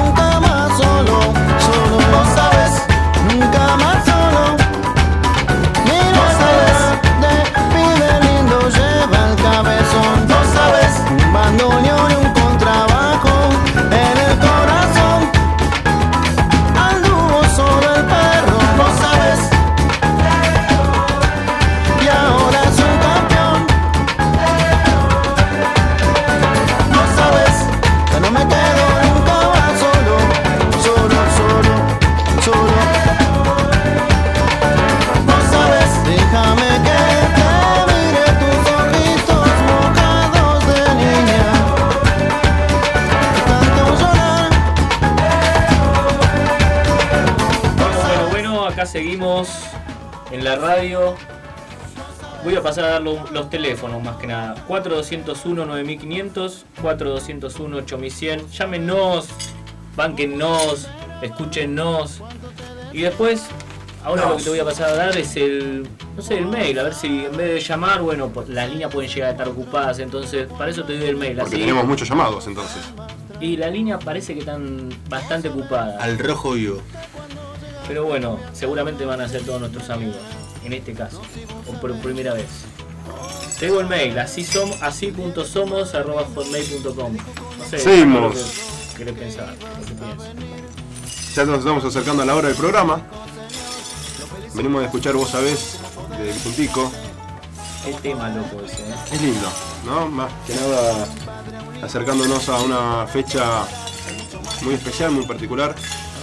acá seguimos en la radio. Voy a pasar a dar los, los teléfonos más que nada. cuatro dos cero uno nueve mil quinientos, cuatro dos cero uno ocho mil cien. Llámenos, bánquennos, escúchennos. Y después, ahora Nos. lo que te voy a pasar a dar es el, no sé, el mail. A ver si en vez de llamar, bueno, pues, las líneas pueden llegar a estar ocupadas. Entonces, para eso te doy el mail. Porque Así, tenemos muchos llamados entonces. y la línea parece que están bastante ocupadas. Al rojo vivo. Pero bueno, seguramente van a ser todos nuestros amigos, en este caso, o por primera vez. Te digo el mail, así som, así punto somos arroba hotmail punto com. No sé, Seguimos. lo que querés pensar, lo que piensas. Ya nos estamos acercando a la hora del programa. Venimos a escuchar Vos Sabés del Puntico. Qué tema loco ese, ¿eh? Es lindo, ¿no? Más que nada acercándonos a una fecha muy especial, muy particular.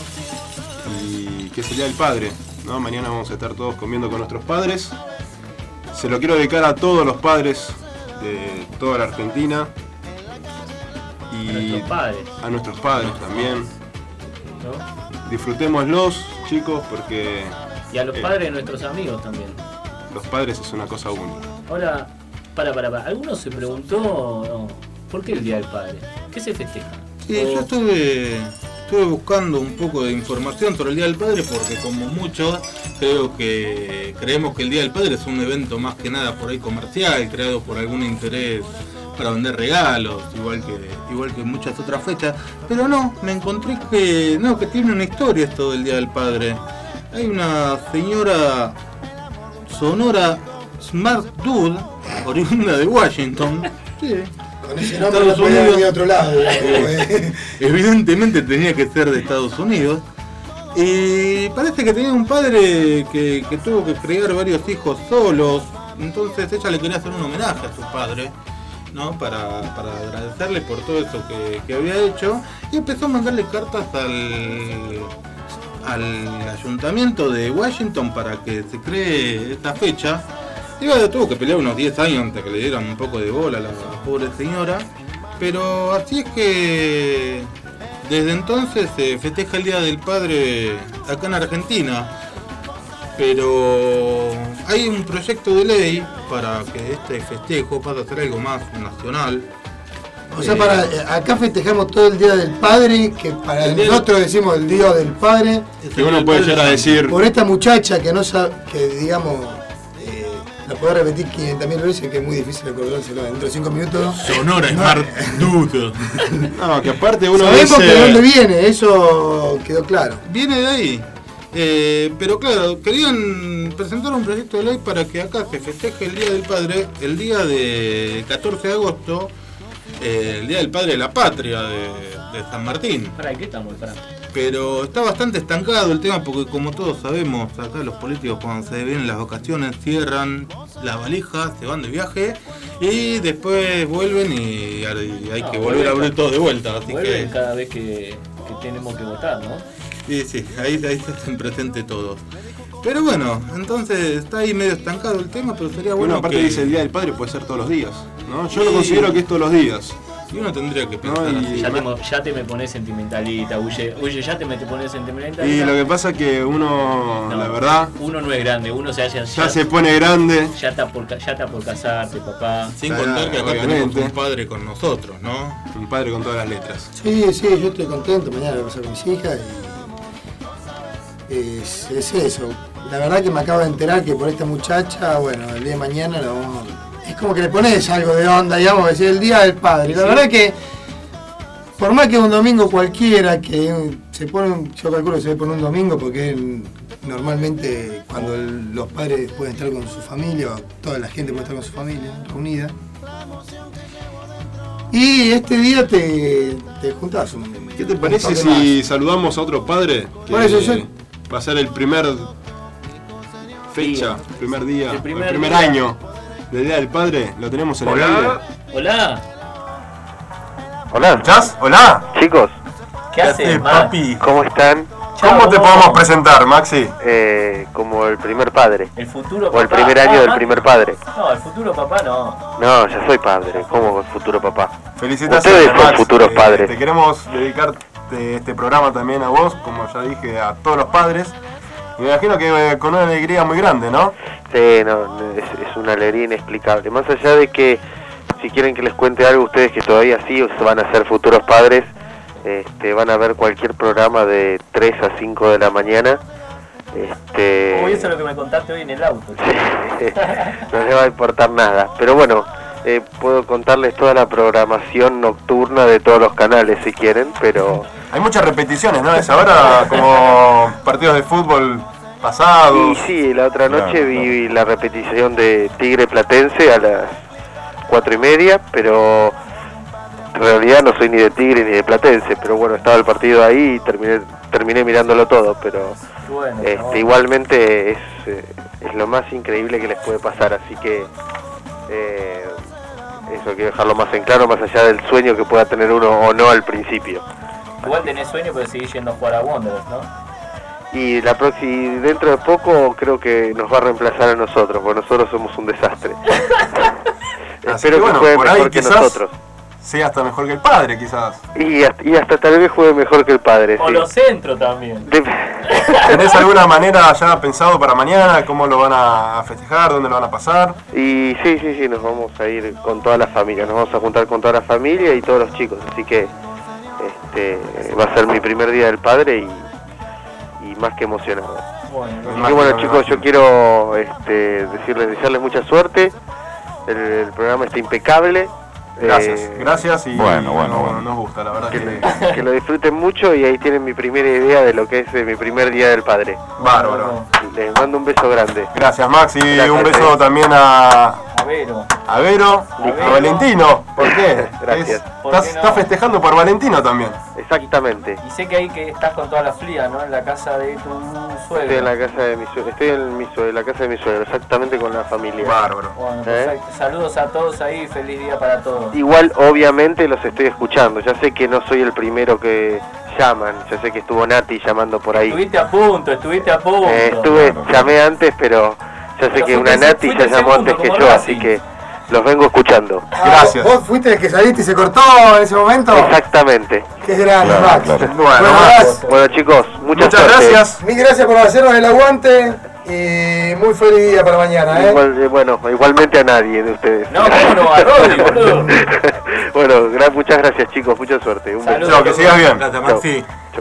Y que es el Día del Padre, ¿no? Mañana vamos a estar todos comiendo con nuestros padres. Se lo quiero dedicar a todos los padres de toda la Argentina. Y A nuestros padres. a nuestros padres también. ¿No? Disfrutémoslos, chicos, porque Y a los eh, padres de nuestros amigos también. los padres es una cosa única. Ahora, para, para, para. ¿Alguno se preguntó no, por qué el Día del Padre? ¿Qué se festeja? Sí, O- yo estuve, estuve buscando un poco de información sobre el Día del Padre porque como muchos creo que creemos que el Día del Padre es un evento más que nada por ahí comercial, creado por algún interés para vender regalos, igual que igual que muchas otras fechas, pero no, me encontré que no, que tiene una historia esto del Día del Padre. Hay una señora Sonora Smart Dude, oriunda de Washington. Sí. Con ese nombre no podía venir a otro lado. Eh, evidentemente tenía que ser de Estados Unidos. Y parece que tenía un padre que, que tuvo que criar varios hijos solos. Entonces ella le quería hacer un homenaje a su padre, ¿no? Para, para agradecerle por todo eso que, que había hecho. Y empezó a mandarle cartas al, al ayuntamiento de Washington para que se cree esta fecha. Y bueno, tuvo que pelear unos diez años antes que le dieran un poco de bola a la pobre señora. Pero así es que desde entonces se festeja el Día del Padre acá en Argentina. Pero hay un proyecto de ley para que este festejo pase a ser algo más nacional. O sea, para, eh, acá festejamos todo el Día del Padre, que para El día nosotros decimos el Día del Padre. Que uno puede llegar a decir, Por esta muchacha que no sabe, que digamos, eh, lo puedo repetir quinientas mil veces, que es muy difícil acordárselo dentro de cinco minutos. Sonora No, Smart Dude. no, que aparte uno Sabemos dice, de dónde viene, eso quedó claro. Viene de ahí. Eh, pero claro, querían presentar un proyecto de ley para que acá se festeje el Día del Padre, el día de catorce de agosto, eh, el Día del Padre de la Patria de, de San Martín. ¿Para qué estamos? Para. Pero está bastante estancado el tema porque como todos sabemos, acá los políticos cuando se vienen las vacaciones cierran las valijas, se van de viaje y después vuelven y hay, hay No, que volver a abrir vuelven todo de vuelta. Así Vuelven que cada vez que, que tenemos que votar, ¿no? sí, sí, ahí, ahí se hacen presente todos. Pero bueno, entonces está ahí medio estancado el tema, pero sería bueno bueno, aparte que... dice el Día del Padre puede ser todos los días, ¿no? Yo Sí. lo considero que es todos los días. Y uno tendría que pensar No, y- así. Ya te, mo- ya te me pones sentimentalita, Uye. Oye, ya te me te pones sentimentalita. Y lo que pasa es que uno, No, la verdad, uno no es grande, uno se haya, ya se pone grande. ya está por ca- ya está por casarte, papá. Sin Claro, contar que acá obviamente. tenemos un padre con nosotros, ¿no? Un padre con todas las letras. Sí, sí, yo estoy contento, mañana voy a pasar con mis hijas y es, es eso. La verdad que me acabo de enterar que por esta muchacha, bueno, el día de mañana lo vamos- es como que le pones algo de onda, digamos, es el Día del Padre. La Sí. verdad que por más que un domingo cualquiera, que se pone, un- yo calculo que se pone un domingo porque es normalmente cuando el- los padres pueden estar con su familia, o toda la gente puede estar con su familia reunida. Y este día te, te juntás un... ¿Qué te parece un toque si saludamos a otro padre? Que Por eso yo- va a ser el primer fecha, el primer día, El el primer primer, día. año del Día del Padre. Lo tenemos en el aire. Hola, Hola. ¿Escuchás? Hola. Chicos, ¿qué haces, Max? ¿cómo están? ¿Cómo te podemos presentar, Maxi? Eh, como el primer padre. El futuro O el papá. primer año Ah, del Max. primer padre. No, el futuro papá no. No, ya soy padre. ¿Cómo futuro papá? Felicitaciones, Ustedes son Max. futuros Eh, padres. Te queremos dedicar este programa también a vos, como ya dije, a todos los padres. Me imagino que eh, con una alegría muy grande, ¿no? Sí, no, es, es una alegría inexplicable. Más allá de que, si quieren que les cuente algo, ustedes que todavía sí van a ser futuros padres, este, van a ver cualquier programa de tres a cinco de la mañana. Este... Uy, eso es lo que me contaste hoy en el auto. No les va a importar nada. Pero bueno, eh, puedo contarles toda la programación nocturna de todos los canales si quieren, pero... Hay muchas repeticiones, ¿no? Es ahora como partidos de fútbol pasados. Y sí, la otra noche claro, vi claro. la repetición de Tigre Platense a las cuatro y media, pero en realidad no soy ni de Tigre ni de Platense, pero bueno, estaba el partido ahí y terminé, terminé mirándolo todo, pero bueno, este, no. igualmente es, eh, es lo más increíble que les puede pasar, así que eh, eso quiero dejarlo más en claro, más allá del sueño que pueda tener uno o no al principio. Igual tenés sueño, pero seguís yendo a jugar a Wanderers, ¿no? Y la próxima, dentro de poco creo que nos va a reemplazar a nosotros, porque nosotros somos un desastre. Espero que, bueno, que juegue mejor que nosotros. Sí, hasta mejor que el padre, quizás. Y hasta, y hasta tal vez juegue mejor que el padre. O sí. los centros también. De... ¿Tenés alguna manera ya pensado para mañana? ¿Cómo lo van a festejar? ¿Dónde lo van a pasar? Y sí, sí, sí, nos vamos a ir con toda la familia. Nos vamos a juntar con toda la familia y todos los chicos. Así que este va a ser mi primer día del padre y, y más que emocionado. Bueno, así que bueno, chicos, yo quiero este, decirles, desearles mucha suerte. El, el programa está impecable. Gracias, eh, gracias y bueno, bueno, no, bueno. nos gusta, la verdad que, que... que lo disfruten mucho y ahí tienen mi primera idea de lo que es eh, mi primer día del padre. Bárbaro. Les mando un beso grande. Gracias, Max, y gracias, un beso eh. también a... A Vero. A Vero, a Valentino. ¿Por qué? Gracias. Es, ¿Por estás, qué no? estás festejando por Valentino también. Exactamente. Y sé que ahí que estás con toda la fría, ¿no? En la casa de tu suegro. Estoy en la casa de mi suegro, estoy en, mi suegro, en la casa de mi suegro, exactamente con la familia. Bárbaro. Bueno, ¿Eh? perfecto. Saludos a todos ahí, feliz día para todos. Igual, obviamente, los estoy escuchando. Ya sé que no soy el primero que llaman, ya sé que estuvo Nati llamando por ahí. Estuviste a punto, estuviste a punto. Eh, estuve, claro, llamé antes, pero ya sé pero que fuiste, una Nati ya llamó segundo, antes que como yo, Racing. así que los vengo escuchando. Ah, Gracias. ¿Vos fuiste el que saliste y se cortó en ese momento? Exactamente. Qué grande, Claro, Max. claro. Bueno, Bueno, Max, Max, Bueno, chicos, muchas, muchas suerte. gracias. mil gracias por hacernos el aguante y muy feliz día para mañana, ¿eh? Igual, eh, bueno, igualmente a nadie de ustedes. No, ¿cómo no? A Rodri, boludo. Bueno, gra- muchas gracias, chicos, mucha suerte. Un beso. Saludos. Chao, que sigas bien. Gracias, Chao. Maxi.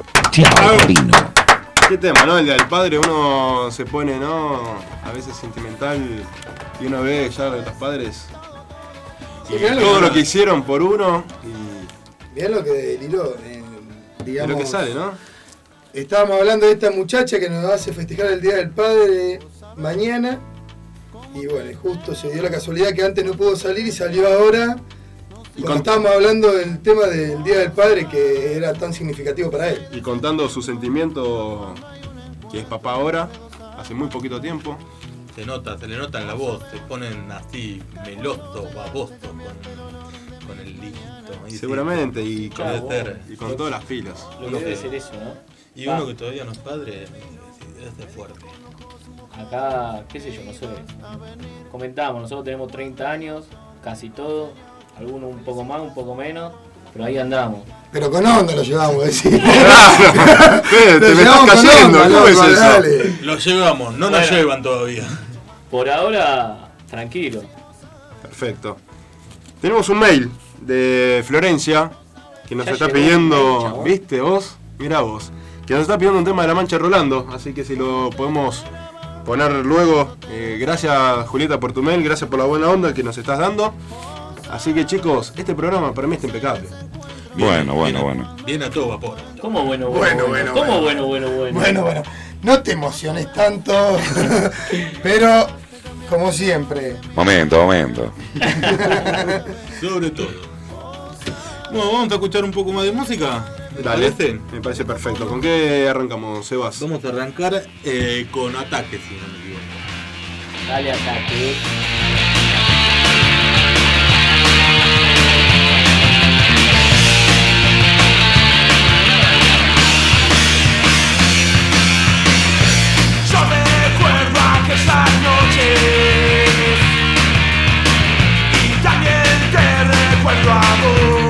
Qué tema, ¿no? El día del padre, uno se pone, ¿no? A veces sentimental y uno ve ya de los padres y Sí, mirá lo todo que- lo que hicieron por uno y Mirá lo que deliró, eh, es digamos. lo que sale, ¿no? Estábamos hablando de esta muchacha que nos hace festejar el Día del Padre mañana. Y bueno, justo se dio la casualidad que antes no pudo salir y salió ahora. Y Cuando con- estábamos hablando del tema del Día del Padre que era tan significativo para él. Y contando su sentimiento, que es papá ahora, hace muy poquito tiempo. Se nota, se le nota en la voz, se ponen así melosos, babosos con, con el hijito. Ahí sí. Seguramente, y con, Puede ser. y con todas las pilas. Lo que debe ser eso, ¿no? Y uno que todavía no es padre, eh, sí, debe ser fuerte. Acá, qué sé yo, no sé. Comentamos, nosotros tenemos treinta años, casi todo. Algunos un poco más, un poco menos. Pero ahí andamos. Pero con onda lo llevamos, decir. Te me estás cayendo, ¿cómo es eso? Lo llevamos, no nos Bueno. llevan todavía. Por ahora, tranquilo. Perfecto. Tenemos un mail de Florencia que nos Ya está llegó el pidiendo, mail, chabón. ¿viste vos? Mirá vos. Que nos está pidiendo un tema de La Mancha Rolando, así que si lo podemos poner luego. Eh, gracias, Julieta, por tu mail, gracias por la buena onda que nos estás dando. Así que, chicos, este programa para mí está impecable. Bueno, bueno, Viene- bueno. Viene a todo vapor. ¿Cómo bueno, bueno, Bueno, bueno? bueno, ¿Cómo bueno. bueno, bueno, bueno? Bueno, bueno, no te emociones tanto, pero como siempre. Momento, momento. Sobre todo. Bueno, vamos a escuchar un poco más de música. ¿Les Dale, parece? me parece perfecto. ¿Con qué arrancamos, Sebas? Vamos a arrancar eh, con Ataque, si no me equivoco. Dale ataque. Yo recuerdo aquellas noches y también te recuerdo a vos.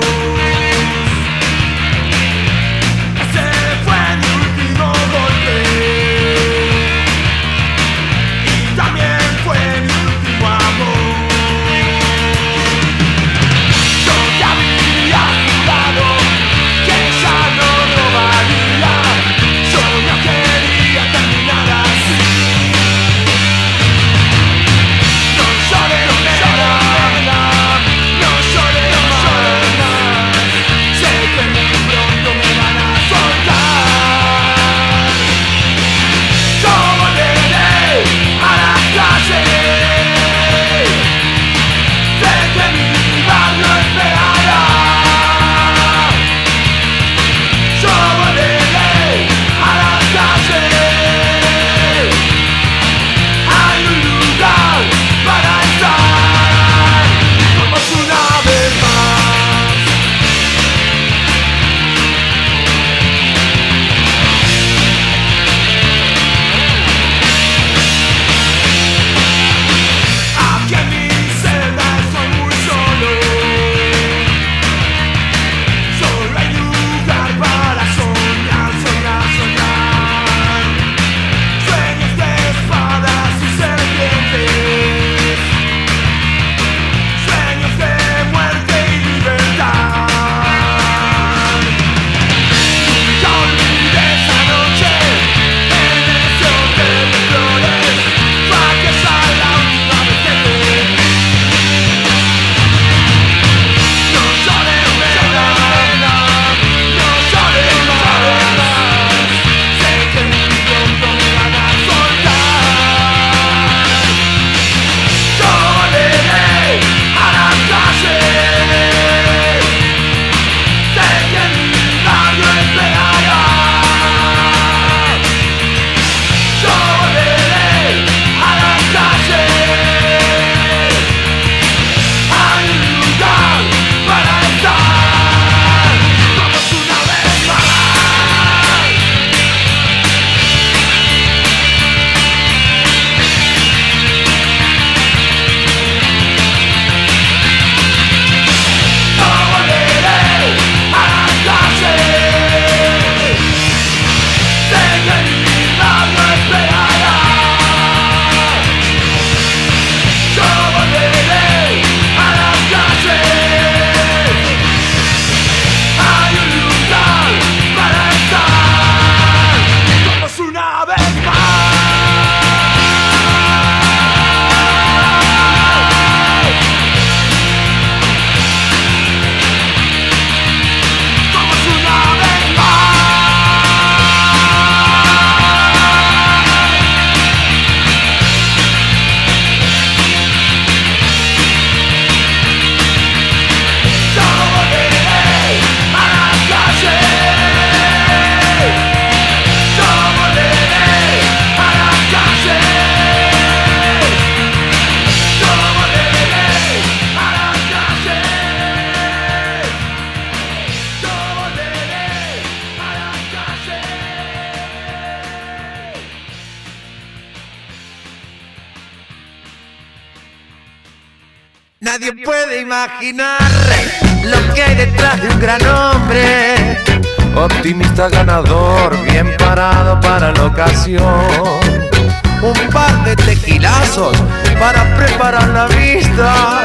Ese fue mi último golpe. Nadie puede imaginar lo que hay detrás de un gran hombre. Optimista, ganador, bien parado para la ocasión. Un par de tequilazos para preparar la vista.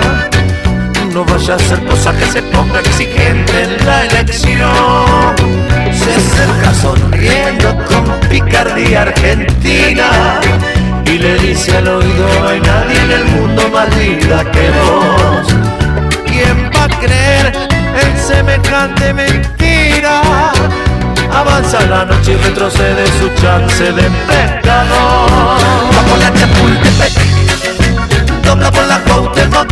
No vaya a ser cosa que se ponga exigente en la elección. Se acerca sonriendo con picardía argentina y le dice al oído: no hay nadie en el mundo más linda que vos. ¿Quién va a creer en semejante mentira? Avanza la noche y retrocede su chance de pescador. Va por la Chapultepec, dobla por la Cuauhtémoc.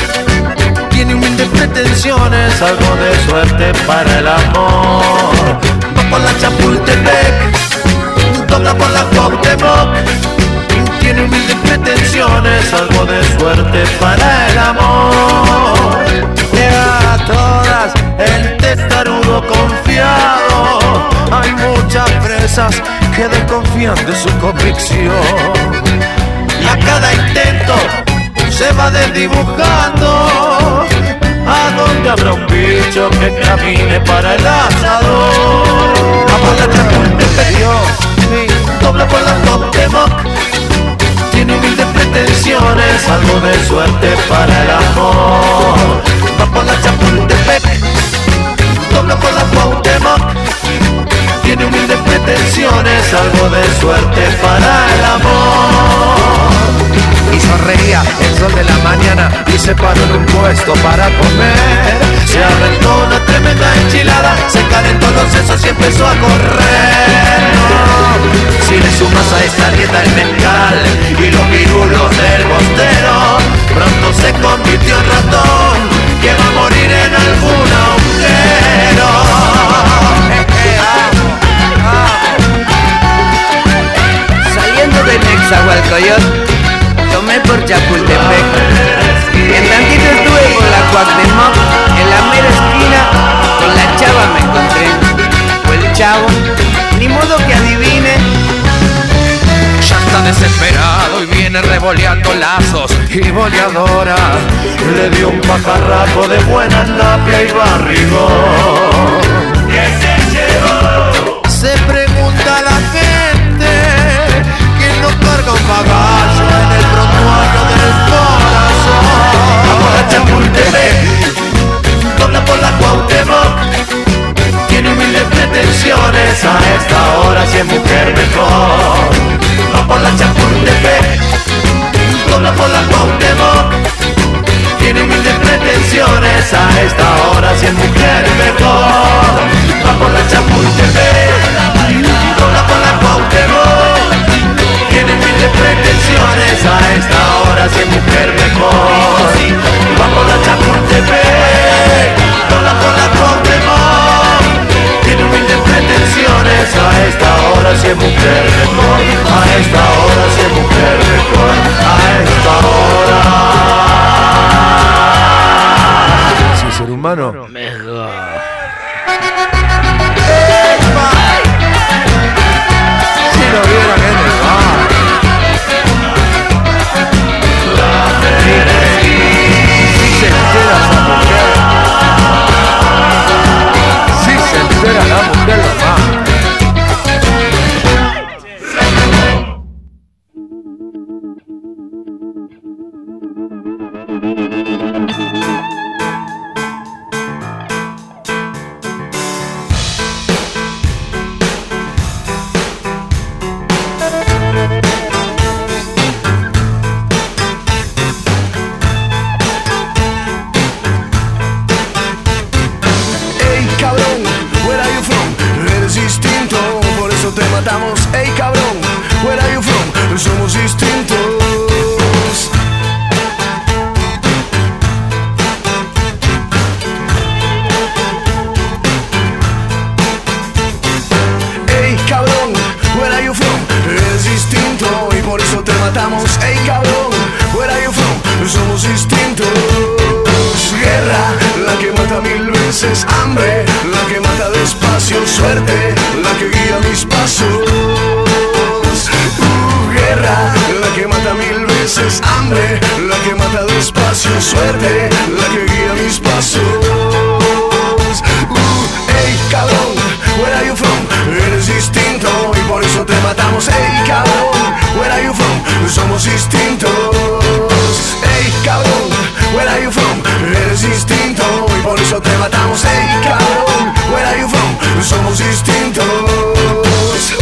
Tiene humildes pretensiones, algo de suerte para el amor. Va por la Chapultepec, dobla por la Cuauhtémoc. Tiene humildes pretensiones, algo de suerte para el amor. Llega a todas el testarudo confiado. Hay muchas presas que desconfían de su convicción. Y a cada intento se va desdibujando a donde habrá un bicho que camine para el asador. A por la Chapultepec, dobla por la Cuauhtémoc. Tiene humildes pretensiones, algo de suerte para el amor. Va por la Chapultepec, dobla por la Cuauhtémoc. Tiene humildes pretensiones, algo de suerte para el amor. Y sonreía el sol de la mañana y se paró en un puesto para comer. Se arrancó una tremenda enchilada, se calentó los sesos y empezó a correr. Si le sumas a esta dieta el mezcal y los virulos del bostero, pronto se convirtió en ratón que va a morir en algún agujero. Saliendo de Nezahualcóyotl, tomé por Chapultepec. En tantito estuve por la Cuauhtémoc, en la mera esquina con la chava me encontré. O el chavo, ni modo que adivine. Ya está desesperado y viene revoleando lazos y boleadora. Le dio un pajarraco de buena napia y barrigón. ¿Qué se llevó? Se pregunta la gente que no carga un bagazo en el prontuario del corazón. Va por la Chapultepec, dobla por la Cuauhtémoc. Tiene humildes pretensiones, a esta hora si es mujer mejor. Va por la Chapultepec, dobla por la Cuauhtémoc. Tiene humildes pretensiones, a esta hora si es mujer mejor. Va por la Chapultepec, dobla por la Cuauhtémoc. Tiene humildes pretensiones, a esta hora si es mujer mejor. Va por la Chapultepec, dobla por la Cuauhtémoc. Tiene humildes pretensiones, a esta hora si es mujer mejor. A esta hora si es mujer mejor. A esta hora. Si ser humano mejor. Si no viera que me va. Si se entera esa mujer. Si se entera la mujer lo va. Suerte, la que guía mis pasos. Uh, guerra, la que mata mil veces. veces hambre, la que mata despacio, suerte, la que guía mis pasos. Uh, hey cabrón, where are you from? Eres distinto y por eso te matamos. Hey cabrón, where are you from? Somos distintos. Hey cabrón, where are you from? Eres distinto y por eso te matamos. Hey cabrón, where are you from? Somos distintos. Oh.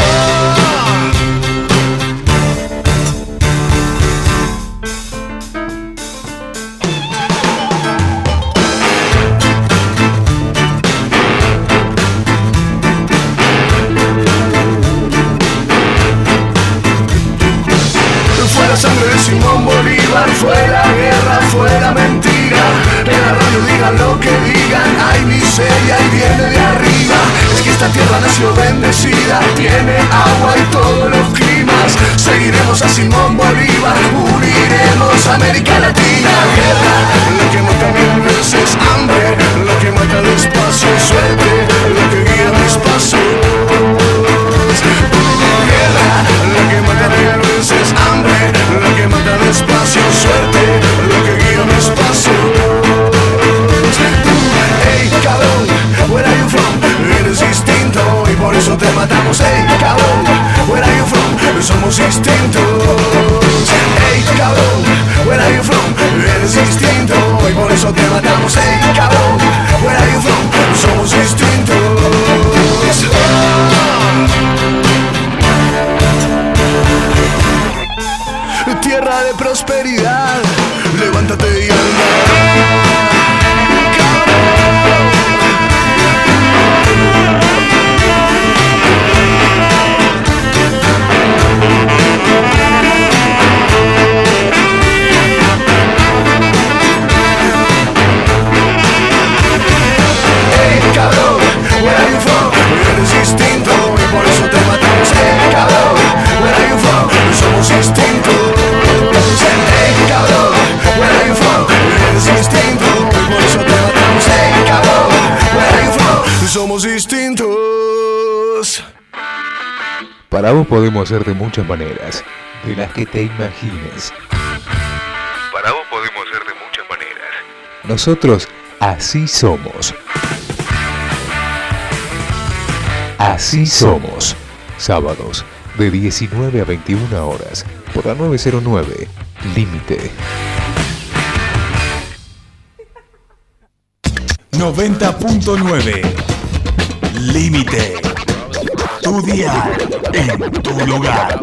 Fue la sangre de Simón Bolívar, fue la guerra, fue la mentira. En la radio digan lo que digan, hay miseria y viene de arriba. Es que esta tierra nació bendecida, tiene agua y todos los climas. Seguiremos a Simón Bolívar, uniremos a América Latina. Guerra, lo que mata mil veces, hambre, lo que mata despacio, suerte, lo que guía mis pasos. Guerra, lo que mata mil veces, hambre, lo que mata despacio, suerte, lo que guía mis pasos. Hey cabrón, where are you from? Eres distinto y por eso te matamos. Hey cabrón, where are you from? Somos distintos. Hey cabrón, where are you from? Eres distinto y por eso te matamos. Hey cabrón, where are you from? Somos distintos. Tierra de prosperidad, levántate y anda. Hey cabrón, where are you from? Eres distinto y por eso te matamos. Hey cabrón, where are you from? Somos distintos. Hey cabrón, where are you from? Eres distinto y por eso te matamos. Hey cabrón, where are you from? Somos distintos. Para vos podemos ser de muchas maneras, de las que te imagines. Para vos podemos ser de muchas maneras. Nosotros así somos. Así somos. Sábados de diecinueve a veintiuna horas por la nueve cero nueve Límite. noventa punto nueve Límite. Tu dial en tu lugar.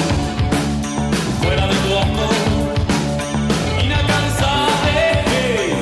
Fuera de tu amor, inalcanzable.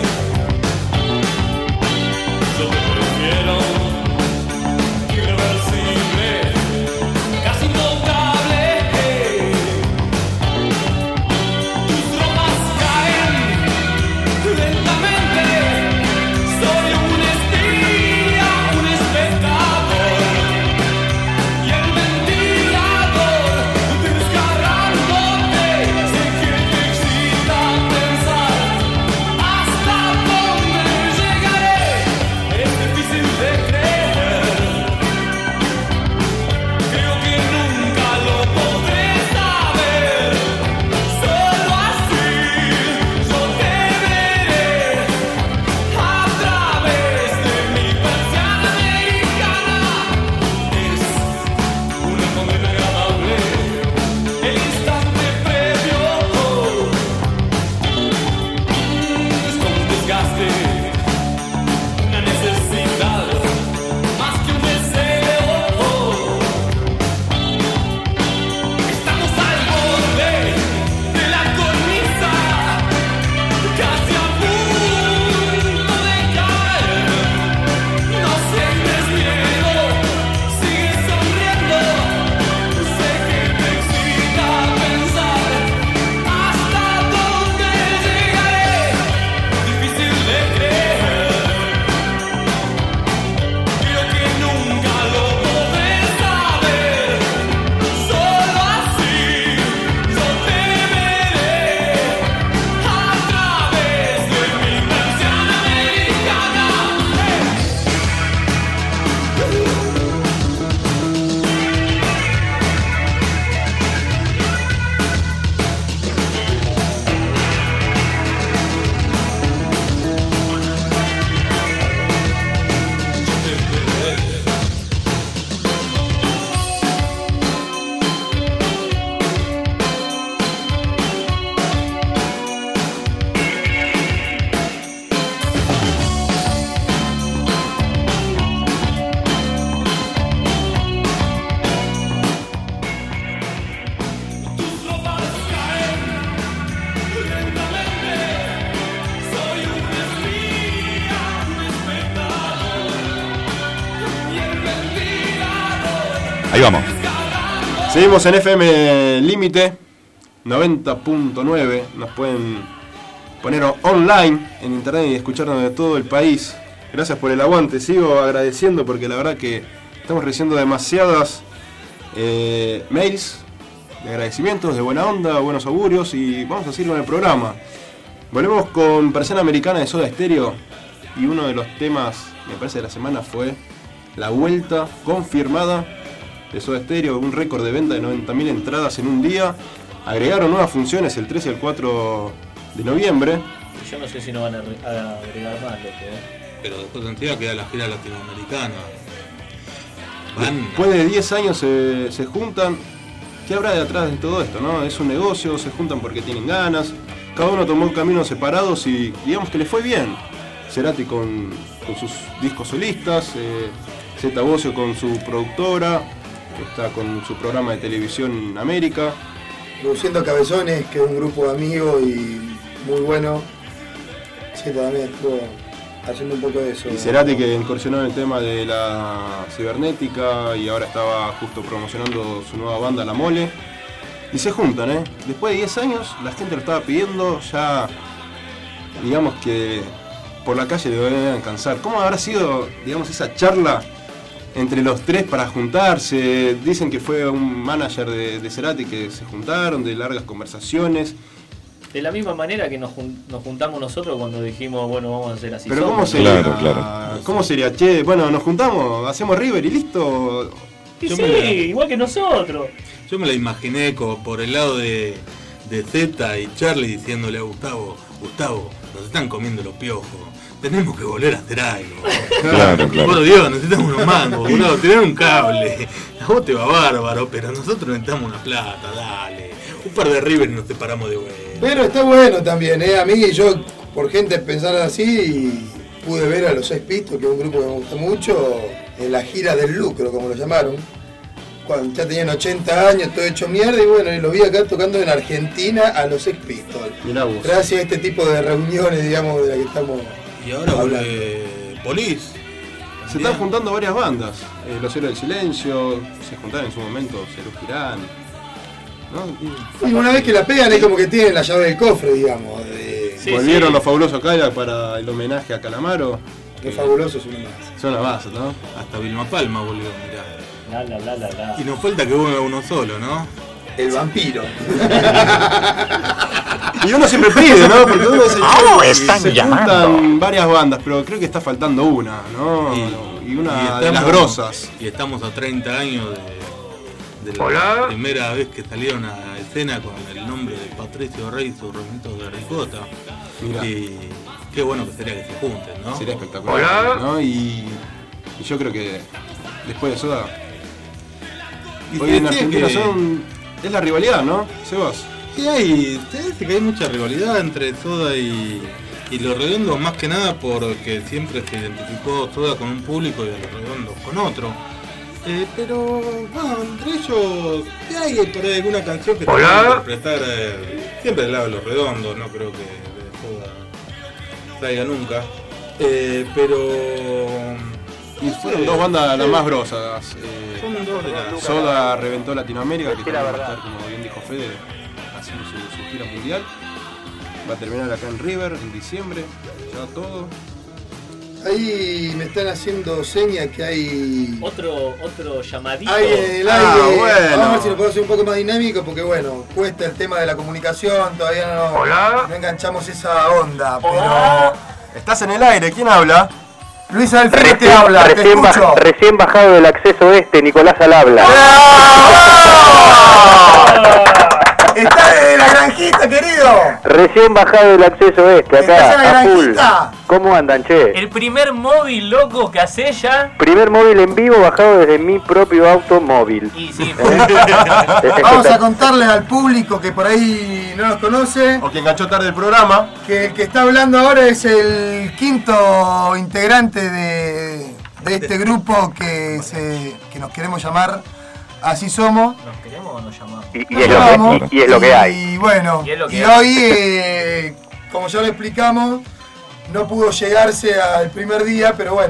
Ahí vamos. Seguimos en F M Límite noventa punto nueve. Nos pueden poner online en internet y escucharnos de todo el país. Gracias por el aguante. Sigo agradeciendo porque la verdad que estamos recibiendo demasiadas eh, mails de agradecimientos, de buena onda, buenos augurios, y vamos a seguir con el programa. Volvemos con Persiana Americana de Soda Stereo, y uno de los temas, me parece, de la semana fue la vuelta confirmada de Soda Stereo, un récord de venta de noventa mil entradas en un día. Agregaron nuevas funciones el tres y el cuatro de noviembre. Yo no sé si no van a, a agregar más, loco, ¿eh? Pero después encima queda la gira latinoamericana. Van. Después de diez años se, se juntan. ¿Qué habrá detrás de todo esto, no? Es un negocio, se juntan porque tienen ganas. Cada uno tomó caminos separados y digamos que le fue bien. Cerati con, con sus discos solistas, eh, Zeta Bosio con su productora, está con su programa de televisión América. Produciendo Cabezones, que es un grupo de amigos y muy bueno. Zeta también estuvo haciendo un poco de eso. Y Cerati, que incursionó en el tema de la cibernética y ahora estaba justo promocionando su nueva banda La Mole. Y se juntan, ¿eh? Después de diez años la gente lo estaba pidiendo, ya digamos que por la calle le deben alcanzar. ¿Cómo habrá sido, digamos, esa charla entre los tres para juntarse? Dicen que fue un manager de, de Cerati que se juntaron, de largas conversaciones. De la misma manera que nos, jun- nos juntamos nosotros cuando dijimos, bueno, vamos a hacer así. Pero somos. ¿cómo sería? Claro, claro. ¿Cómo sería? Che, bueno, nos juntamos, hacemos River y listo. Y Yo sí, me la- igual que nosotros. Yo me la imaginé como por el lado de, de Zeta y Charlie diciéndole a Gustavo, Gustavo, nos están comiendo los piojos, tenemos que volver a hacer algo. Claro, claro. Por Dios, necesitamos unos mangos, boludo, tener un cable. A vos te va bárbaro, pero nosotros necesitamos una plata, dale. Un par de River y nos separamos de vuelta. Pero está bueno también, ¿eh? A mí, yo, por gente pensar así, pude ver a los Sex Pistols, que es un grupo que me gusta mucho, en la gira del lucro, como lo llamaron. Cuando ya tenían ochenta años, todo hecho mierda, y bueno, y los vi acá tocando en Argentina a los Sex Pistols. Mirá vos. Gracias a este tipo de reuniones, digamos, de la que estamos Y ahora hablando. vuelve Police. Se están juntando varias bandas. Eh, Los Héroes del Silencio, se juntaron en su momento Cerú Girán. ¿No? Y una vez que la pegan es como que tienen la llave del cofre, digamos. De... Sí, Volvieron sí. los Fabulosos Cadillacs para el homenaje a Calamaro. Los fabulosos son más. Son una base, ¿no? Hasta Vilma Palma volvió, mirá. La, la, la, la, la. Y nos falta que vuelva uno solo, ¿no? El vampiro. Y uno siempre pide, ¿no? Porque uno dice, Ah, che, están se llamando. juntan varias bandas, pero creo que está faltando una, ¿no? Y- Y, una y de las estamos- grosas. Y estamos a treinta años de, de la Hola. primera vez que salieron a escena con el nombre de Patricio Rey y sus remitos de ricota. Mirá. Y qué bueno que sería que se junten, ¿no? Sería espectacular. Hola. ¿No? Y, y yo creo que después de Soda, Y hoy te en decía Argentina que- son. Es la rivalidad, ¿no? Sebas. Y hay, te dice que hay mucha rivalidad entre Soda y, y Los Redondos, más que nada porque siempre se identificó Soda con un público y a Los Redondos con otro. Eh, pero, bueno, entre ellos, ¿qué hay por ahí alguna canción que se Hola. pueda interpretar eh, siempre del lado de Los Redondos? No creo que de Soda traiga nunca. Eh, pero... Y fueron dos bandas las más grosas. eh, Son dos de las... Soda reventó Latinoamérica, que también va a estar, como bien dijo Fede, haciendo su, su gira mundial. Va a terminar acá en River en diciembre, ya todo. Ahí me están haciendo señas que hay. Otro, otro llamadito. Hay en el Ah, aire. bueno. Vamos a ver si lo puedo hacer un poco más dinámico porque bueno, cuesta el tema de la comunicación, todavía no, Hola. no enganchamos esa onda, Hola. Estás en el aire, ¿quién habla? pero. Luis Alfredo te Recién, habla, te recién, escucho. baj- recién bajado del acceso este, Nicolás al habla. Está desde la granjita, querido. Recién bajado del acceso este, ¿Estás en la acá, a full. granjita? ¿Cómo andan, che? El primer móvil loco que hace ya. Primer móvil en vivo bajado desde mi propio automóvil. Y sí, Vamos a contarles al público que por ahí no nos conoce O que enganchó tarde el programa. que el que está hablando ahora es el quinto integrante de, de este grupo que, se, que nos queremos llamar Así Somos. ¿nos queremos o nos llamamos? Y, y Nos es lo llamamos, que, y, y es lo que hay. Y bueno, Y es lo que y hay. hoy, eh, como ya lo explicamos, no pudo llegarse al primer día, pero bueno,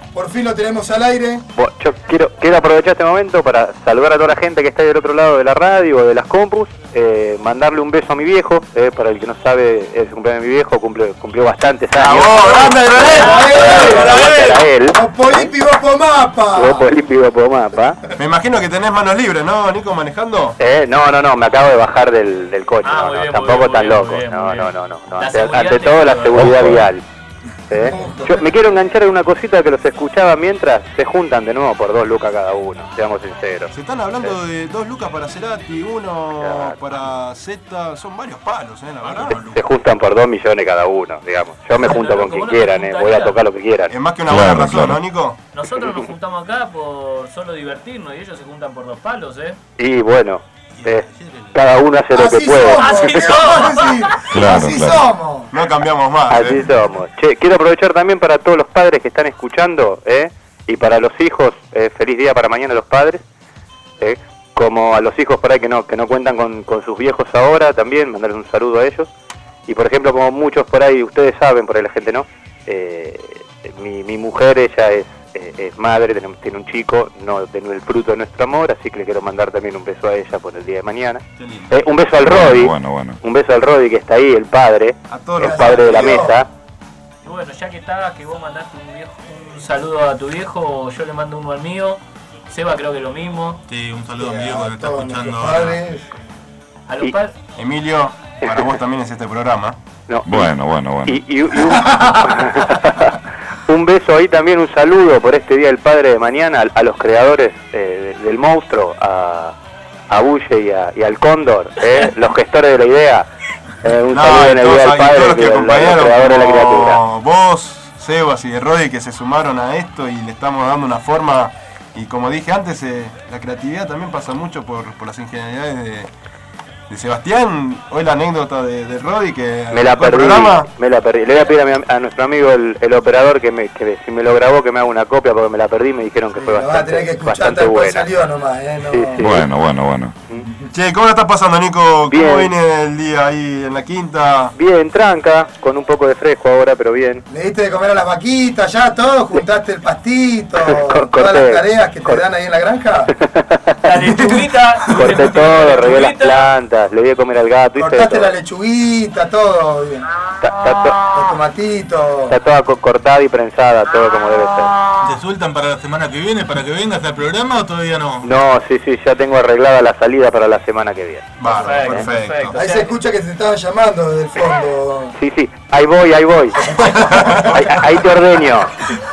Por fin lo tenemos al aire. Bueno, yo quiero, quiero aprovechar este momento para saludar a toda la gente que está del otro lado de la radio o de las compus, eh, mandarle un beso a mi viejo, eh, para el que no sabe, es el cumpleaños de mi viejo, cumple, cumplió bastantes años. ¡Grande, Para él. Polipi Mapa! Polipi Mapa. Me imagino que tenés manos libres, ¿no, Nico, manejando? Eh, no, no, no, me acabo de bajar del, del coche, Ah, no, muy no, bien, tampoco muy bien, tan muy loco, bien, no, muy no, bien. no, no, no, La ante, seguridad ante te todo la cuida. seguridad Ojo. vial. ¿Eh? Yo me quiero enganchar en una cosita que los escuchaba mientras se juntan de nuevo por dos lucas cada uno, seamos sinceros. Se están hablando de dos lucas para Cerati, uno para Z, son varios palos, ¿eh? La verdad. Se juntan por dos millones cada uno, digamos. Yo me junto con quien quieran, eh, voy a tocar lo que quieran. Es más que una buena razón, ¿no, Nico? Nosotros nos juntamos acá por solo divertirnos y ellos se juntan por dos palos, ¿eh? Y bueno, eh, cada uno hace lo que Así puede. somos, así somos. Claro, Así claro. somos. No cambiamos más. Así ¿eh? somos. Che, quiero aprovechar también para todos los padres que están escuchando, ¿eh? Y para los hijos, eh, feliz día para mañana a los padres, ¿eh? Como a los hijos por ahí que no que no cuentan con, con sus viejos ahora, también mandarles un saludo a ellos. Y por ejemplo, como muchos por ahí, ustedes saben, por ahí la gente no, eh, mi, mi mujer, ella es, eh, es madre, tiene, tiene un chico, no tiene el fruto de nuestro amor, así que le quiero mandar también un beso a ella por el día de mañana. Eh, un beso al Rodi, Bueno, bueno. un beso al Rodi que está ahí, el padre, todos el los padre de la amigos. mesa. Y bueno, ya que está, que vos mandaste un, viejo, un saludo a tu viejo, yo le mando uno al mío. Seba creo que lo mismo. Sí, un saludo a mi viejo que me está todos escuchando nuestros ahora. padres. A los padres. Emilio, para vos también es este programa. No. Bueno, bueno, bueno. Y, y- y un, un beso ahí también, un saludo por este Día del Padre de mañana a, a los creadores eh, del monstruo, a, a Bulle y, a- y al Cóndor, eh, los gestores de la idea. Eh, un No, saludo en y el todos, Día del y todos Padre, los que que los acompañaron, creadores de la criatura. como vos, Sebas y de Rodi, que se sumaron a esto y le estamos dando una forma. Y como dije antes, eh, la creatividad también pasa mucho por, por las ingenuidades de, de Sebastián. Hoy la anécdota de, de Rodi que Me la arrancó el perdí, programa. me la perdí. Le voy a pedir a, mi am- a nuestro amigo el, el operador que, me, que si me lo grabó que me haga una copia porque me la perdí y me dijeron que fue Lo vas a tener que bastante, escuchar bastante después buena. salió nomás, ¿eh? No. Sí, sí. Bueno, bueno, bueno. Che, ¿cómo la estás pasando, Nico? ¿Cómo Bien. viene el día ahí en la quinta? Bien, tranca, con un poco de fresco ahora, pero bien. Le diste de comer a las vaquitas, ya todo, juntaste el pastito, Corté, todas las tareas que te dan ahí en la granja. La lechuguita. Corté todo, regué las plantas, le di a comer al gato, hice de Cortaste todo. la lechuguita, todo bien. Está, está to- Los tomatitos. está toda co- cortada y prensada, todo como debe ser. ¿Te sueltan para la semana que viene para que vengas al programa o todavía no? No, sí, sí, ya tengo arreglada la salida para la semana que viene. Bárbaro, perfecto. Ahí se escucha que se estaban llamando desde el fondo. Sí, sí, ahí voy, ahí voy. Ahí, ahí te ordeño.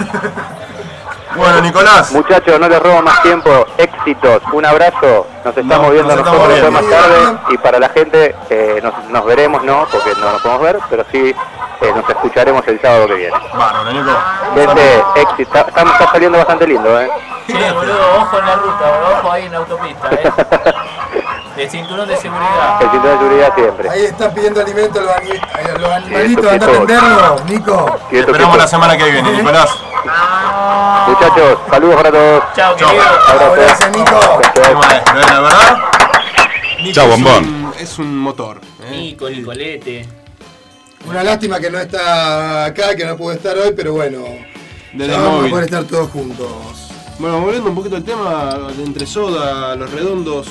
Bueno, Nicolás. Muchachos, no les robo más tiempo. Éxitos, un abrazo. Nos estamos No, viendo nos estamos nosotros después viendo. más tarde. Y para la gente, eh, nos, nos veremos, no, porque no nos podemos ver, pero sí eh, nos escucharemos el sábado que viene. Bárbaro, Nico. Gente, éxito. Está, está- está saliendo bastante lindo, ¿eh? Sí, boludo, ojo en la ruta, ojo ahí en la autopista, ¿eh? El cinturón de seguridad. El cinturón de seguridad siempre. Ahí están pidiendo alimento los, ani- eh, los animalitos, Eso, anda a eso. atenderlos, Nico. Quieto, Esperamos quieto. la semana que viene, Nicolás. Muchachos, saludos para todos. Chao, querido. Abrazo. Gracias, Nico. Qué maestro, ¿eh? La verdad. Nico Chao, es bombón. un- Es un motor. ¿eh? Nico, Nicolete. Una lástima que no está acá, que no pudo estar hoy, pero bueno. Desde ya el vamos a móvil. poder estar todos juntos. Bueno, volviendo un poquito al tema de entre Soda, los redondos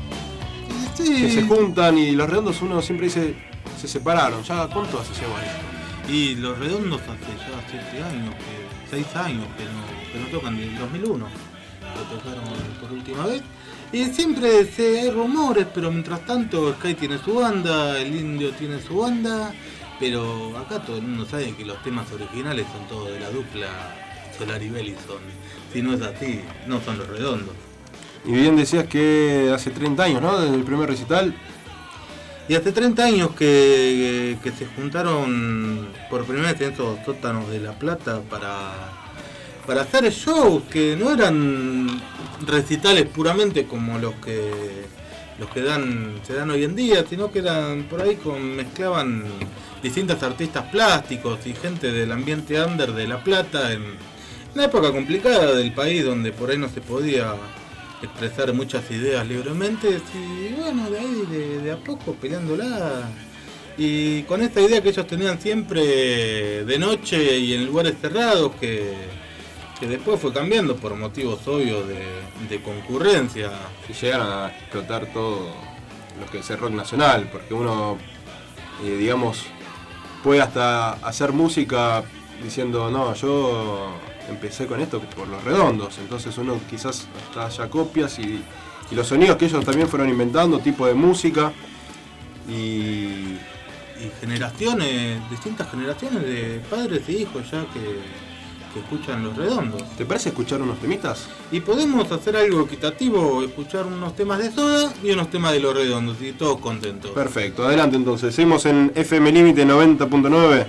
que se juntan y los redondos uno siempre dice se separaron. ¿Ya cuánto hace lleva esto? Y los redondos hace ya siete años, que, seis años que no, que no tocan, desde el dos mil uno que tocaron por última vez. Y siempre se, hay rumores, pero mientras tanto Sky tiene su banda, el Indio tiene su banda, pero acá todo el mundo sabe que los temas originales son todos de la dupla Solar y Bellison. Si no es así, no son los redondos. Y bien decías que hace treinta años, ¿no? Desde el primer recital. Y hace treinta años que, que se juntaron por primera vez en estos sótanos de La Plata para, para hacer shows que no eran recitales puramente como los que los que dan se dan hoy en día, sino que eran por ahí con mezclaban distintos artistas plásticos y gente del ambiente under de La Plata en una época complicada del país donde por ahí no se podía expresar muchas ideas libremente y bueno, de ahí de, de a poco peleándola y con esta idea que ellos tenían siempre de noche y en lugares cerrados que que después fue cambiando por motivos obvios de, de concurrencia. Si llegan a explotar todo lo que es el rock nacional, porque uno, eh, digamos, puede hasta hacer música diciendo, no, yo empecé con esto por Los Redondos, entonces uno quizás hasta haya copias y, y los sonidos que ellos también fueron inventando, tipo de música y... y generaciones, distintas generaciones de padres e hijos ya que, que escuchan Los Redondos. ¿Te parece escuchar unos temitas? Y podemos hacer algo equitativo, escuchar unos temas de Soda y unos temas de Los Redondos y todos contentos. Perfecto, adelante entonces, seguimos en F M Límite noventa punto nueve.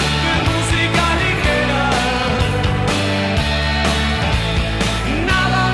Nada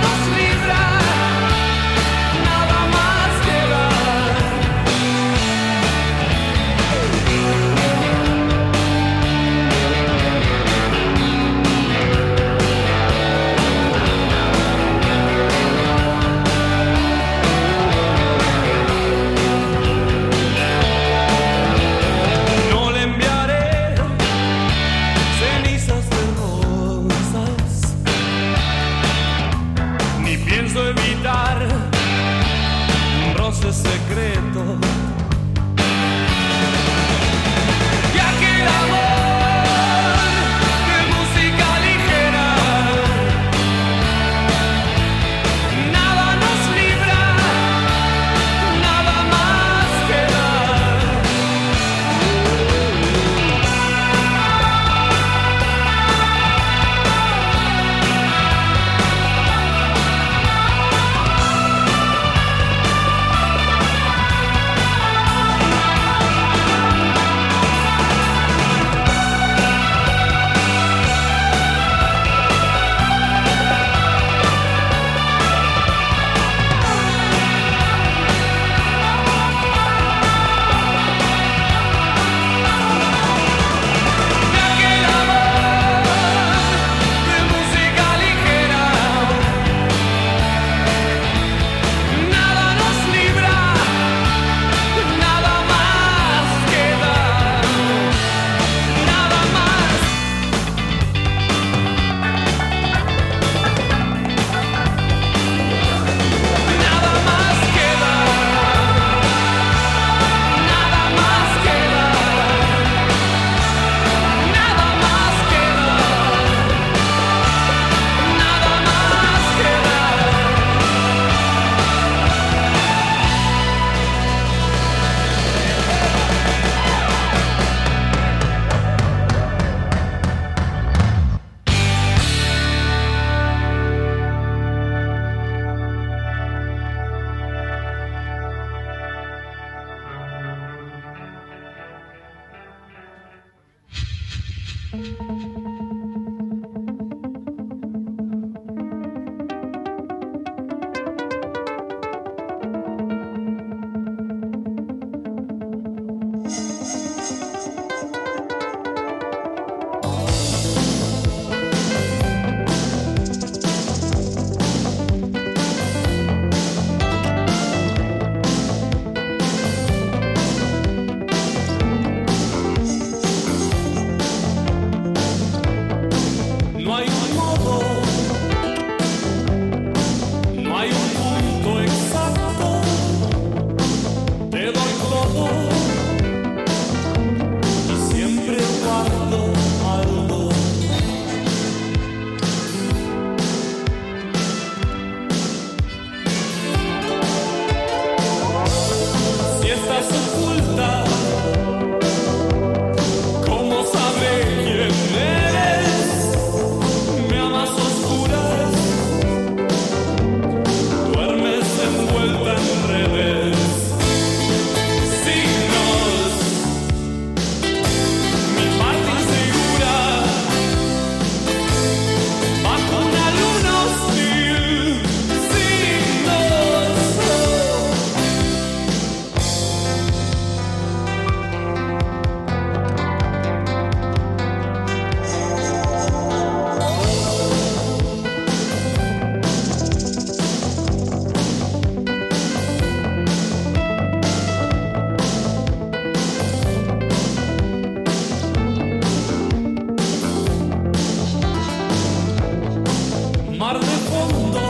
de fondo.